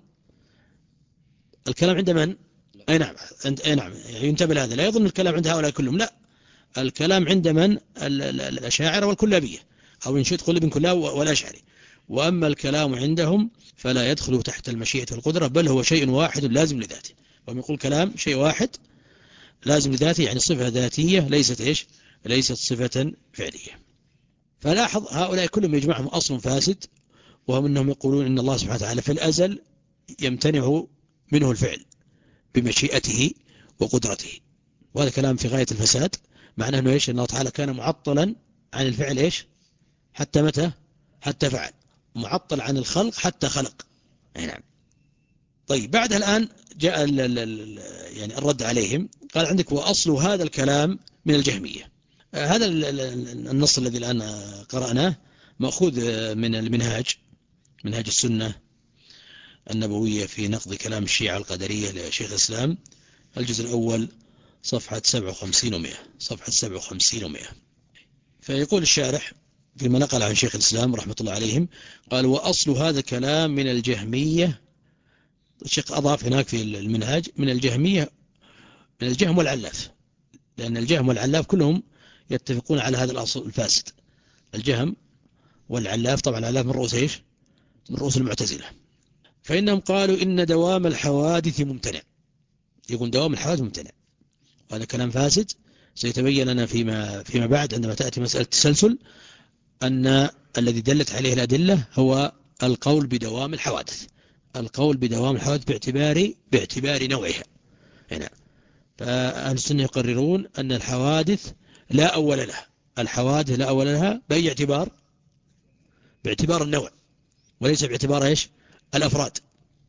الكلام عند من؟ أي نعم، أي نعم، ينتبه لهذا، لا يظن الكلام عند هؤلاء كلهم، لا، الكلام عند من؟ الأشاعرة والكلابية، أو إن شئت قل ابن كلاب والأشعري. وأما الكلام عندهم فلا يدخل تحت المشيئة والقدرة، بل هو شيء واحد لازم لذاته. وهم يقول كلام شيء واحد لازم لذاته، يعني صفة ذاتية ليست إيش؟ ليست صفة فعلية. فلاحظ هؤلاء كلهم يجمعهم أصل فاسد، وهم أنهم يقولون إن الله سبحانه وتعالى في الأزل يمتنع منه الفعل بمشيئته وقدرته، وهذا كلام في غاية الفساد. معناه أنه إيش؟ أن الله تعالى كان معطلا عن الفعل إيش؟ حتى متى؟ حتى فعل. معطل عن الخلق حتى خلق. نعم. طيب، بعد الآن جاء ال ال ال يعني الرد عليهم. قال عندك وأصل هذا الكلام من الجهمية. آه هذا النص الذي الآن قرأناه مأخوذ من المنهاج، منهاج السنة النبوية في نقد كلام الشيعة القدرية لشيخ الإسلام، الجزء الأول صفحة سبعة وخمسين ومئة، صفحة سبعة وخمسين ومئة. فيقول الشارح فيما نقل عن شيخ الإسلام رحمة الله عليهم قال وأصل هذا الكلام من الجهمية. الشيخ أضاف هناك في المنهاج من الجهمية، من الجهم والعلاف، لأن الجهم والعلاف كلهم يتفقون على هذا الأصل الفاسد. الجهم والعلاف، طبعا العلاف من رؤوس إيش؟ من رؤوس المعتزلة. فإنهم قالوا إن دوام الحوادث ممتنع. يقول دوام الحوادث ممتنع، هذا كلام فاسد. سيتبين لنا فيما فيما بعد عندما تأتي مسألة التسلسل أن الذي دلت عليه الأدلة هو القول بدوام الحوادث، القول بدوام الحوادث باعتبار باعتبار نوعها هنا. فأهل السنة يقررون أن الحوادث لا أول لها، الحوادث لا أول لها بأي اعتبار؟ باعتبار النوع وليس باعتبار إيش؟ الأفراد.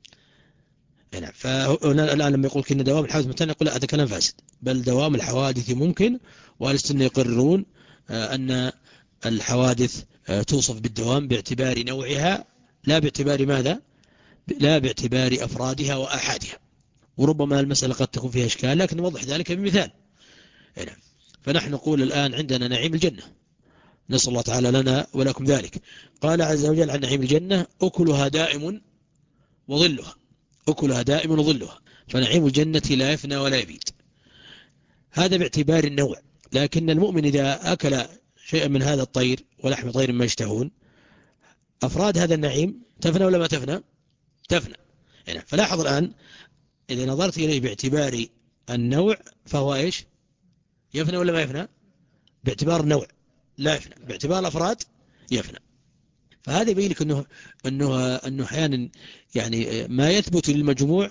هنا فهنا الآن لما يقول إن دوام الحوادث ممتنع يقول هذا كلام فاسد، بل دوام الحوادث ممكن. وأهل السنة يقررون أن الحوادث توصف بالدوام باعتبار نوعها لا باعتبار ماذا؟ لا باعتبار أفرادها وآحادها. وربما المسألة قد تكون فيها إشكال لكن نوضح ذلك بمثال. هنا فنحن نقول الآن عندنا نعيم الجنة، نسأل الله تعالى لنا ولكم ذلك. قال عز وجل عن نعيم الجنة أكلها دائم وظلها، أكلها دائم وظلها، فنعيم الجنة لا يفنى ولا يبيد. هذا باعتبار النوع. لكن المؤمن إذا أكل شيئا من هذا الطير ولحم طير ما يشتهون، أفراد هذا النعيم تفنى ولا ما تفنى؟ تفنى. هنا فلاحظ الآن إذا نظرت إليه باعتبار النوع فهو إيش؟ يفنى ولا ما يفنى؟ باعتبار النوع لا يفنى، باعتبار الأفراد يفنى. فهذا يبين لك أنه أنه أنه أحيانا يعني ما يثبت للمجموع،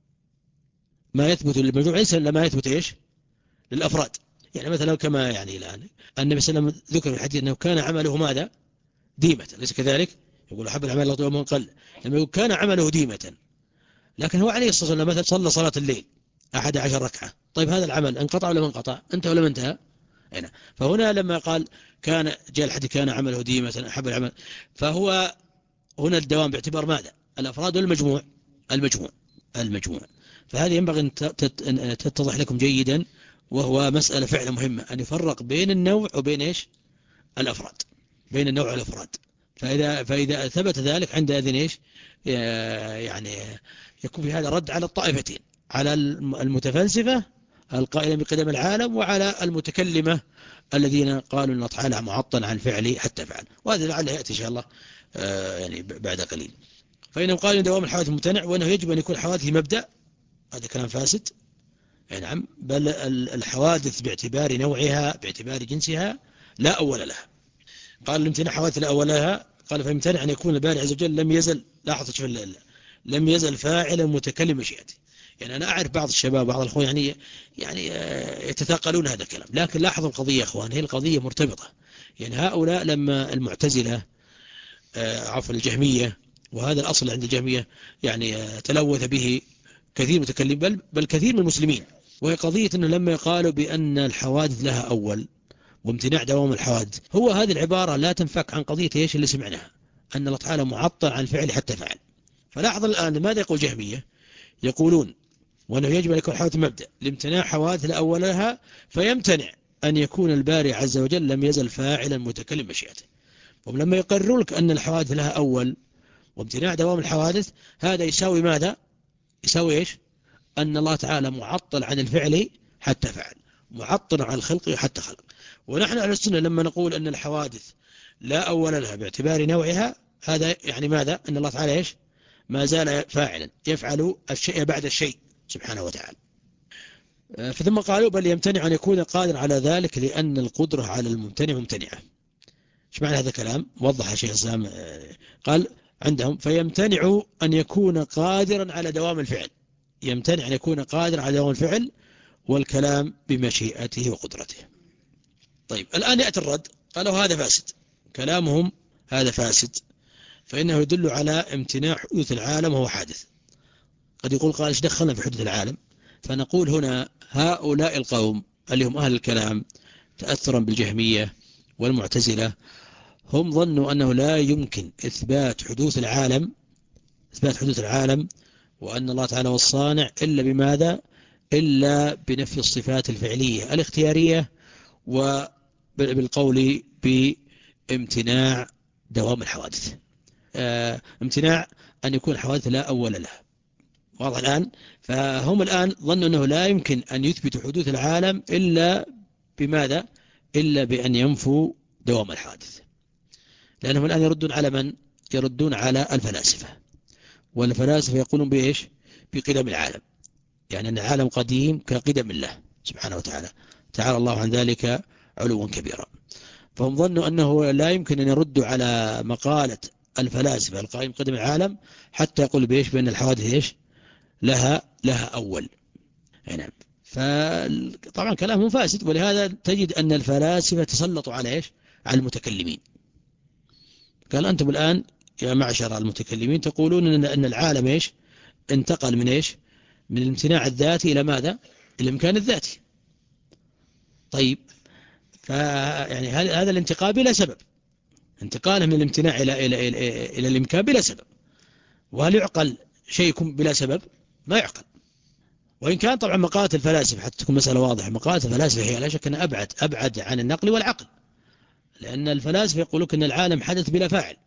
ما يثبت للمجموع ليس إلا ما يثبت إيش؟ للأفراد. يعني مثلا كما يعني الآن النبي صلى الله عليه وسلم ذكر في الحديث أنه كان عمله ماذا؟ ديمة، ليس كذلك؟ يقول أحب الأعمال إلى الله من قل. لما يقول كان عمله ديمة، لكن هو عليه الصلاة والسلام مثلا صلى صلاة الليل أحد عشر ركعة، طيب هذا العمل انقطع ولا ما انقطع؟ انتهى ولا ما انتهى؟ هنا فهنا لما قال كان جاء الحديث كان عمله ديمة أحب العمل، فهو هنا الدوام باعتبار ماذا؟ الأفراد والمجموع؟ المجموع المجموع. فهذه ينبغي أن تتضح لكم جيدا، وهو مسألة فعلا مهمة أن يفرق بين النوع وبين إيش؟ الأفراد، بين النوع والأفراد. فإذا فإذا ثبت ذلك عندئذ إيش؟ يعني يكون في هذا رد على الطائفتين، على المتفلسفة القائلة بقدم العالم وعلى المتكلمة الذين قالوا أن الله تعالى معطل عن فعله حتى فعل. وهذا لعله يأتي إن شاء الله يعني بعد قليل. فإنهم قالوا دوام الحوادث ممتنع وأنه يجب أن يكون الحوادث مبدأ، هذا كلام فاسد. نعم، بل الحوادث باعتبار نوعها باعتبار جنسها لا أول لها. قال الامتناع حوادث لا أول لها، قال فيمتنع أن يكون الباري عز وجل لم يزل، لاحظ شوف لم يزل فاعلا متكلم مشيئته. يعني أنا أعرف بعض الشباب بعض الأخوان يعني يعني يتثاقلون هذا الكلام، لكن لاحظوا القضية يا أخوان، هي القضية مرتبطة. يعني هؤلاء لما المعتزلة عفوا الجهمية، وهذا الأصل عند الجهمية يعني تلوث به كثير متكلم بل, بل كثير من المسلمين، وهي قضية أنه لما قالوا بأن الحوادث لها أول وامتناع دوام الحوادث، هو هذه العبارة لا تنفك عن قضية إيش اللي سمعناها، أن الله تعالى معطل عن الفعل حتى فعل. فلاحظ الآن ماذا يقول جهمية؟ يقولون وأنه يجب أن يكون الحوادث مبدأ لامتناع حوادث لا أول لها، فيمتنع أن يكون الباري عز وجل لم يزل فاعلا متكلم مشيئته. ولما يقرروا لك أن الحوادث لها أول وامتناع دوام الحوادث، هذا يساوي ماذا؟ يساوي إيش؟ أن الله تعالى معطل عن الفعل حتى فعل، معطل عن الخلق حتى خلق. ونحن أهل السنة لما نقول أن الحوادث لا أول لها باعتبار نوعها، هذا يعني ماذا؟ أن الله تعالى إيش؟ ما زال فاعلا يفعل الشيء بعد الشيء سبحانه وتعالى. فثم قالوا بل يمتنع أن يكون قادر على ذلك لأن القدرة على الممتنع ممتنعة. ايش معنى هذا الكلام؟ وضح شيخ الإسلام، قال عندهم فيمتنع أن يكون قادرا على دوام الفعل، يمتنع أن يكون قادرا على دوام الفعل والكلام بمشيئته وقدرته. طيب الآن يأتي الرد، قالوا هذا فاسد، كلامهم هذا فاسد، فإنه يدل على امتناع حدوث العالم وهو حادث. قد يقول قال ايش دخلنا في حدوث العالم؟ فنقول هنا هؤلاء القوم اللي هم أهل الكلام تأثرا بالجهمية والمعتزلة، هم ظنوا أنه لا يمكن إثبات حدوث العالم إثبات حدوث العالم وأن الله تعالى هو الصانع إلا بماذا؟ إلا بنفي الصفات الفعلية الاختيارية وبالقول امتناع دوام الحوادث، اه امتناع أن يكون الحوادث لا أول لها. واضح الآن؟ فهم الآن ظنوا أنه لا يمكن أن يثبتوا حدوث العالم إلا بماذا؟ إلا بأن ينفوا دوام الحوادث، لأنهم الآن يردون على من؟ يردون على الفلاسفة، والفلاسفة يقولون بإيش؟ بقدم العالم، يعني أن العالم قديم كقدم الله سبحانه وتعالى، تعالى الله عن ذلك علوا كبيرا. فهم ظنوا أنه لا يمكن أن يردوا على مقالة الفلاسفة القائم قدم العالم حتى يقول بإيش؟ بأن الحوادث إيش؟ لها لها أول. نعم. فطبعا كلامهم فاسد، ولهذا تجد أن الفلاسفة تسلطوا على إيش؟ على المتكلمين. قال أنتم الآن يا معشر المتكلمين تقولون أن العالم إيش؟ انتقل من إيش؟ من الامتناع الذاتي إلى ماذا؟ إلى الإمكان الذاتي. طيب، فيعني هذا الانتقال بلا سبب، انتقاله من الامتناع إلى إلى إلى, إلى الإمكان بلا سبب. وهل يعقل شيء يكون بلا سبب؟ ما يعقل. وإن كان طبعا مقالة الفلاسفة حتى تكون مسألة واضحة، مقالة الفلاسفة هي لا شك أنها أبعد أبعد عن النقل والعقل، لأن الفلاسفة يقولون أن العالم حدث بلا فاعل،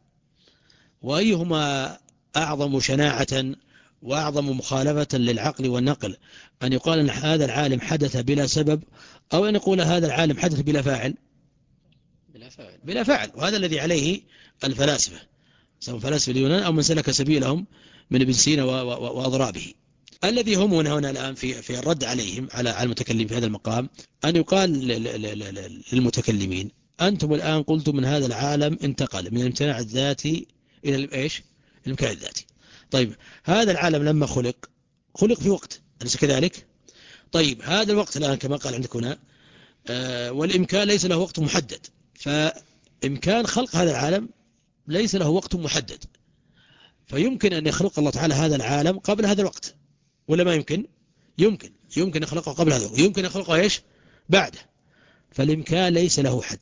وأيهما أعظم شناعة وأعظم مخالفة للعقل والنقل؟ أن يقال أن هذا العالم حدث بلا سبب، أو أن يقول هذا العالم حدث بلا فاعل؟ بلا فاعل. بلا فاعل. وهذا الذي عليه الفلاسفة، سواء فلاسفة اليونان أو من سلك سبيلهم من ابن سينا وأضرابه. الذي هم هنا, هنا الآن في في الرد عليهم على المتكلم في هذا المقام، أن يقال للمتكلمين أنتم الآن قلتم من هذا العالم انتقل من الامتناع الذاتي إلى إيش؟ الإمكان الذاتي. طيب، هذا العالم لما خلق خلق في وقت، أليس كذلك؟ طيب، هذا الوقت الآن كما قال عندك هنا آه والإمكان ليس له وقت محدد، فإمكان خلق هذا العالم ليس له وقت محدد، فيمكن أن يخلق الله تعالى هذا العالم قبل هذا الوقت، ولا ما يمكن؟ يمكن يمكن يخلقه قبل هذا الوقت، يمكن يخلقه إيش؟ بعده. فالإمكان ليس له حد.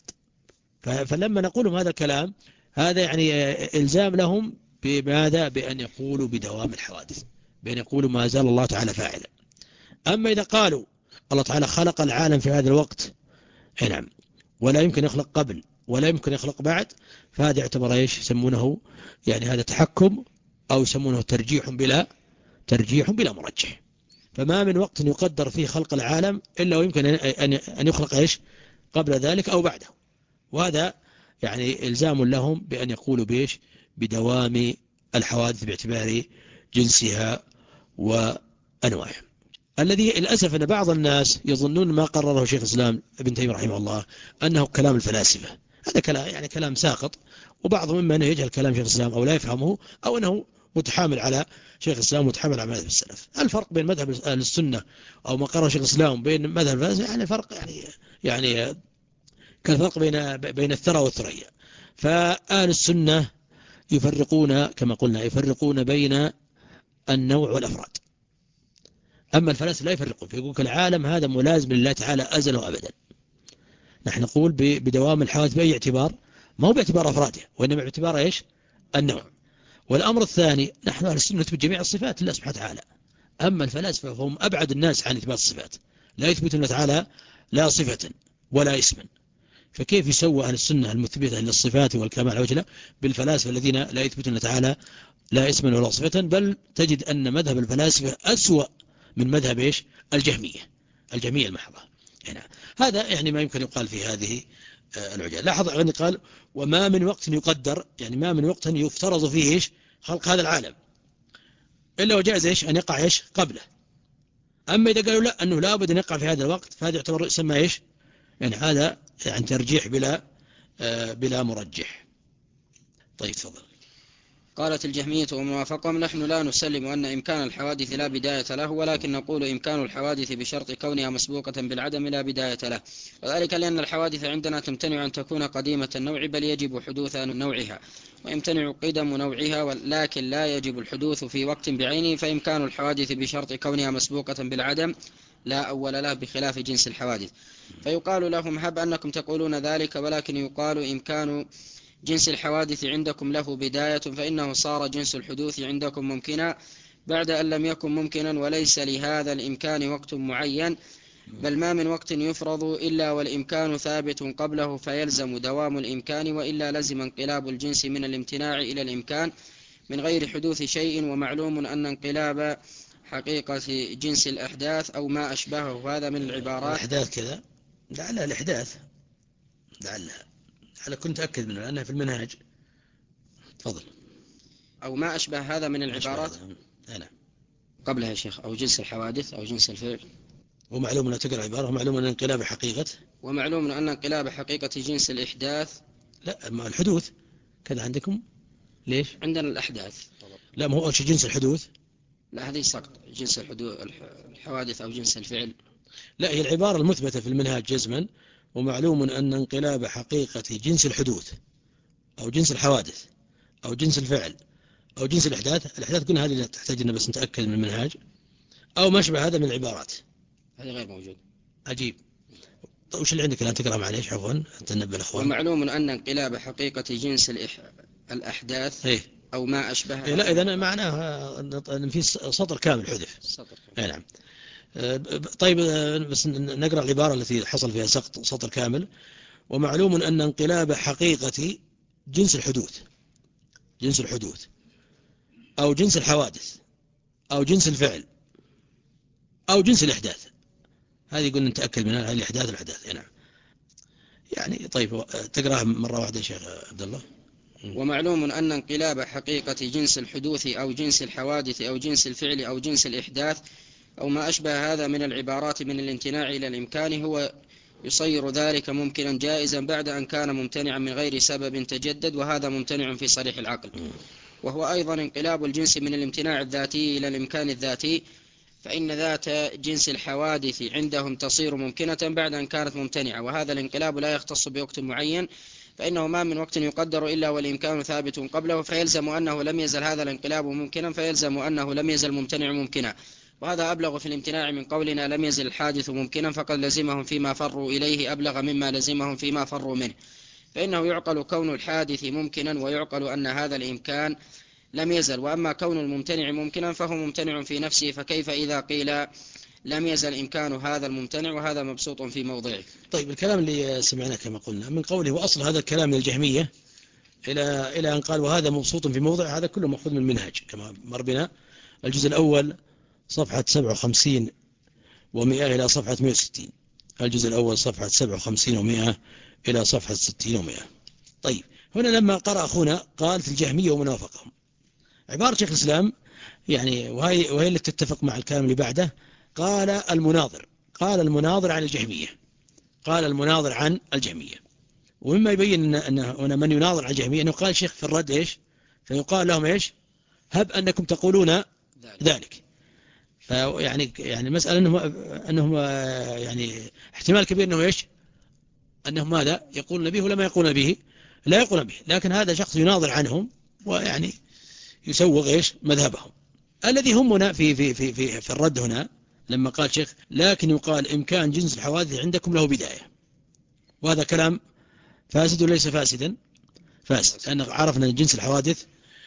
فلما نقولهم هذا الكلام، هذا يعني إلزام لهم بماذا؟ بأن يقولوا بدوام الحوادث، بأن يقولوا ما زال الله تعالى فاعلا. أما إذا قالوا الله تعالى خلق العالم في هذا الوقت، نعم، ولا يمكن يخلق قبل ولا يمكن يخلق بعد، فهذا يعتبر إيش؟ يسمونه يعني هذا تحكم، أو يسمونه ترجيح بلا ترجيح بلا مرجح. فما من وقت يقدر فيه خلق العالم إلا ويمكن أن يخلق إيش؟ قبل ذلك أو بعده. وهذا يعني إلزام لهم بأن يقولوا بإيش؟ بدوام الحوادث باعتبار جنسها وأنواعها. الذي للأسف أن بعض الناس يظنون ما قرره شيخ الإسلام ابن تيمية رحمه الله أنه كلام الفلاسفة. هذا كلام يعني كلام ساقط، وبعضهم مما أنه يجهل كلام شيخ الإسلام أو لا يفهمه، أو أنه متحامل على شيخ الإسلام متحامل على مذهب السلف. الفرق بين مذهب أهل السنة أو ما قرره شيخ الإسلام بين مذهب الفلاسفة يعني فرق يعني يعني كالفرق بين بين الثرى والثريا. فأهل السنة يفرقون كما قلنا يفرقون بين النوع والأفراد، أما الفلاسفة لا يفرقون، فيقول العالم هذا ملازم لله تعالى أزل وأبدا. نحن نقول بدوام الحوادث بأي اعتبار؟ ما هو باعتبار أفرادها، وإنما باعتبار إيش؟ النوع. والأمر الثاني، نحن أهل السنة نثبت جميع الصفات لله سبحانه وتعالى، أما الفلاسفة هم أبعد الناس عن إثبات الصفات، لا يثبتون الله تعالى لا صفة ولا اسما. فكيف يسوى أهل السنة المثبتة للصفات والكمال والعجلة بالفلاسفة الذين لا يثبتون الله تعالى لا اسما ولا صفة؟ بل تجد أن مذهب الفلاسفة أسوأ من مذهب إيش؟ الجهمية الجهمية المحضة. يعني هذا يعني ما يمكن يقال في هذه العجلة. لاحظ أن قال وما من وقت يقدر، يعني ما من وقت يفترض فيه إيش؟ خلق هذا العالم إلا وجاز إيش؟ أن يقع إيش؟ قبله. أما إذا قالوا لا أنه لابد أن يقع في هذا الوقت، فهذا يعتبر يسمى إيش؟ يعني هذا يعني ترجيح بلا آه بلا مرجح. طيب تفضل. قالت الجهمية وموافقهم نحن لا نسلم أن إمكان الحوادث لا بداية له، ولكن نقول إمكان الحوادث بشرط كونها مسبوقة بالعدم لا بداية له، وذلك لأن الحوادث عندنا تمتنع أن تكون قديمة النوع، بل يجب حدوث نوعها، ويمتنع قدم نوعها، ولكن لا يجب الحدوث في وقت بعينه. فإمكان الحوادث بشرط كونها مسبوقة بالعدم لا أول له، بخلاف جنس الحوادث. فيقال لهم هب أنكم تقولون ذلك، ولكن يقال إمكان جنس الحوادث عندكم له بداية، فإنه صار جنس الحدوث عندكم ممكنا بعد أن لم يكن ممكنا، وليس لهذا الإمكان وقت معين، بل ما من وقت يفرض إلا والإمكان ثابت قبله فيلزم دوام الإمكان، وإلا لزم انقلاب الجنس من الامتناع إلى الإمكان من غير حدوث شيء. ومعلوم أن انقلاب حقيقة جنس الأحداث أو ما أشبهه هذا من العبارات. الأحداث كذا لعلها الإحداث، لعلها على كنت أتأكد منه لأنها في المنهاج. تفضل. أو ما أشبه هذا من العبارات أنا قبلها يا شيخ، أو جنس الحوادث أو جنس الفعل. ومعلوم أن تقرأ عبارة ومعلوم أن انقلاب حقيقة ومعلوم أن انقلاب حقيقة جنس الإحداث. لا، ما الحدوث كذا عندكم. ليش عندنا الأحداث. لا، ما هو أول شيء جنس الحدوث. لا، هذه سقط جنس الحوادث أو جنس الفعل. لا، هي العبارة المثبتة في المنهاج جزما. ومعلوم أن انقلاب حقيقة جنس الحدوث أو جنس الحوادث أو جنس الفعل أو جنس الإحداث. الإحداث قلنا هذه اللي تحتاج لنا بس نتأكد من المنهاج، أو ما شبه هذا من العبارات. هذا غير موجود. عجيب. طيب وش اللي عندك الآن تقرأ معليش عفوا تنبه الأخوان. ومعلوم أن انقلاب حقيقة جنس الإح... الأحداث إيه؟ أو ما أشبهها. إيه لا، إذا معناها أن في سطر كامل حذف. سطر كامل. إيه نعم. طيب بس نقرأ العبارة التي حصل فيها سقط سطر كامل. ومعلوم أن انقلاب حقيقة جنس الحدوث جنس الحدوث أو جنس الحوادث أو جنس الفعل أو جنس الإحداث، هذه قلنا نتأكد منها، هذه الإحداث الأحداث. نعم. يعني طيب تقرأها مرة واحدة يا شيخ عبد الله. ومعلوم أن انقلاب حقيقة جنس الحدوث أو جنس الحوادث أو جنس الفعل أو جنس الإحداث أو ما أشبه هذا من العبارات من الامتناع إلى الإمكان هو يصير ذلك ممكنا جائزا بعد أن كان ممتنعا من غير سبب تجدد، وهذا ممتنع في صريح العقل. وهو أيضا انقلاب الجنس من الامتناع الذاتي إلى الإمكان الذاتي، فإن ذات جنس الحوادث عندهم تصير ممكنة بعد أن كانت ممتنعة، وهذا الانقلاب لا يختص بوقت معين، فإنه ما من وقت يقدر إلا والإمكان ثابت قبله، فيلزم أنه لم يزل هذا الانقلاب ممكنا، فيلزم أنه لم يزل ممتنع ممكنا. وهذا أبلغ في الامتناع من قولنا لم يزل الحادث ممكنا فقد لزمهم فيما فروا إليه أبلغ مما لزمهم فيما فروا منه، فإنه يعقل كون الحادث ممكنا ويعقل أن هذا الإمكان لم يزل، وأما كون الممتنع ممكنا فهو ممتنع في نفسه، فكيف إذا قيل لم يزل إمكان هذا الممتنع وهذا مبسوط في موضعه. طيب الكلام اللي سمعناه كما قلنا من قوله وأصل هذا الكلام من الجهمية إلى إلى أن قال وهذا مبسوط في موضع، هذا كله مأخوذ من المنهج كما مر بنا. الجزء الأول صفحة سبعة وخمسين ومئة إلى صفحة مئة وستين. الجزء الأول صفحة سبعة وخمسين ومئة إلى صفحة ستين ومئة. طيب هنا لما قرأ أخونا قال في الجهمية ومنافقهم، عبارة شيخ الإسلام يعني وهي, وهي اللي تتفق مع الكلام اللي بعده. قال المناظر قال المناظر عن الجهمية قال المناظر عن الجهمية ومما يبين أن هنا من يناظر عن الجهمية أنه قال شيخ في الرد إيش، فيقال لهم إيش، هب أنكم تقولون ذلك. فيعني يعني مسألة أنهم, أنهم يعني احتمال كبير أنه إيش، أنهم ماذا يقولون به ولا ما يقولون به، لا يقولون به، لكن هذا شخص يناظر عنهم ويعني يسوغ إيش مذهبهم. الذي همنا في في في في في الرد هنا لما قال شيخ لكن يقال إمكان جنس الحوادث عندكم له بداية، وهذا كلام فاسد وليس فاسدا؟ فاسد، لأن عرفنا أن جنس الحوادث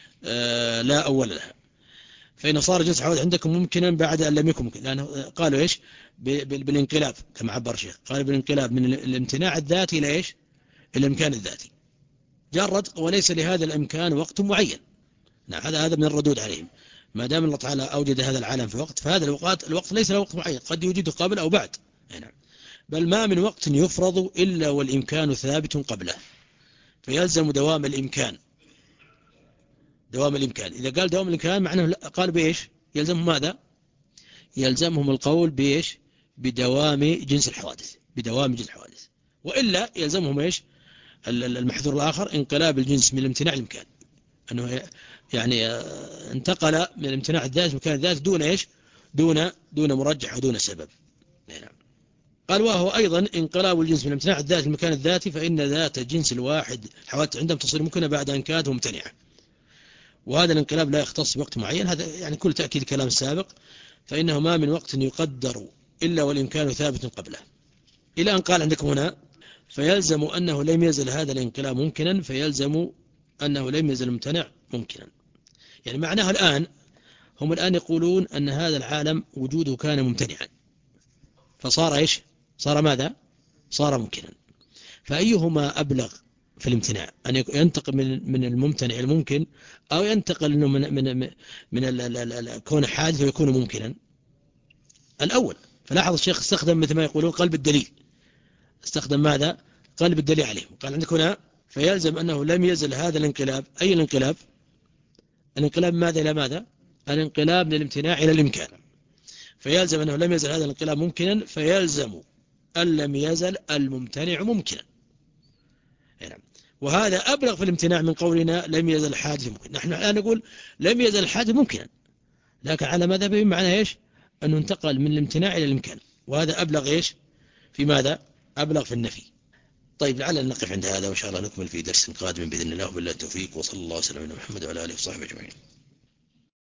آه لا أول لها، فإن صار جنس الحوادث عندكم ممكنا بعد أن لم يكن ممكن، لأنه قالوا إيش بالانقلاب كما عبر الشيخ، قال بالانقلاب من الامتناع الذاتي إلى إيش، إلى الإمكان الذاتي جرد، وليس لهذا الإمكان وقت معين. نعم، هذا هذا من الردود عليهم. ما دام الله تعالى أوجد هذا العالم في وقت، فهذا الوقت الوقت ليس له وقت معين، قد يوجده قبل أو بعد. نعم. بل ما من وقت يفرض إلا والإمكان ثابت قبله، فيلزم دوام الإمكان. دوام الإمكان إذا قال دوام الإمكان معناه قال بإيش، يلزمهم ماذا، يلزمهم القول بإيش، بدوام جنس الحوادث، بدوام جنس الحوادث، وإلا يلزمهم إيش المحذور الآخر، انقلاب الجنس من الامتناع الإمكان، أنه يعني انتقل من الامتناع الذات مكان الذات دون إيش، دون دون مرجح ودون سبب. نعم. قال وهو أيضا انقلاب الجنس من الامتناع الذات المكان الذاتي، فإن ذات الجنس الواحد الحوادث عندهم تصير ممكنة بعد أن كانت ممتنعة، وهذا الانقلاب لا يختص بوقت معين. هذا يعني كل تأكيد كلام السابق، فإنه ما من وقت يقدر إلا والإمكان ثابت قبله، إلى أن قال عندكم هنا فيلزم أنه لم يزل هذا الانقلاب ممكنا، فيلزم أنه لم يزل ممتنع ممكنا. يعني معناه الآن هم الآن يقولون أن هذا العالم وجوده كان ممتنعا، فصار إيش؟ صار ماذا؟ صار ممكنا. فأيهما أبلغ في الامتناع، أن ينتقل من من الممتنع الممكن، أو ينتقل إنه من من من, من كون حادث ويكون ممكنا؟ الأول. فلاحظ الشيخ استخدم مثل ما يقولون قلب الدليل، استخدم ماذا؟ قلب الدليل عليه. قال عندك هنا فيلزم أنه لم يزل هذا الانقلاب، أي الانقلاب؟ الانقلاب ماذا إلى ماذا؟ الانقلاب من الامتناع إلى الإمكان. فيلزم أنه لم يزل هذا الانقلاب ممكنا، فيلزم أن لم يزل الممتنع ممكنا. يعني وهذا أبلغ في الامتناع من قولنا لم يزل الحادث ممكن. نحن الآن نقول لم يزل الحادث ممكنا، لكن على مذهبه معنى إيش؟ أنه انتقل من الامتناع إلى الإمكان، وهذا أبلغ إيش؟ في ماذا؟ أبلغ في النفي. طيب لعلنا نقف عند هذا، وإن شاء الله نكمل في درس قادم بإذن الله، بالله التوفيق، وصلى الله وسلم على محمد وعلى آله وصحبه أجمعين.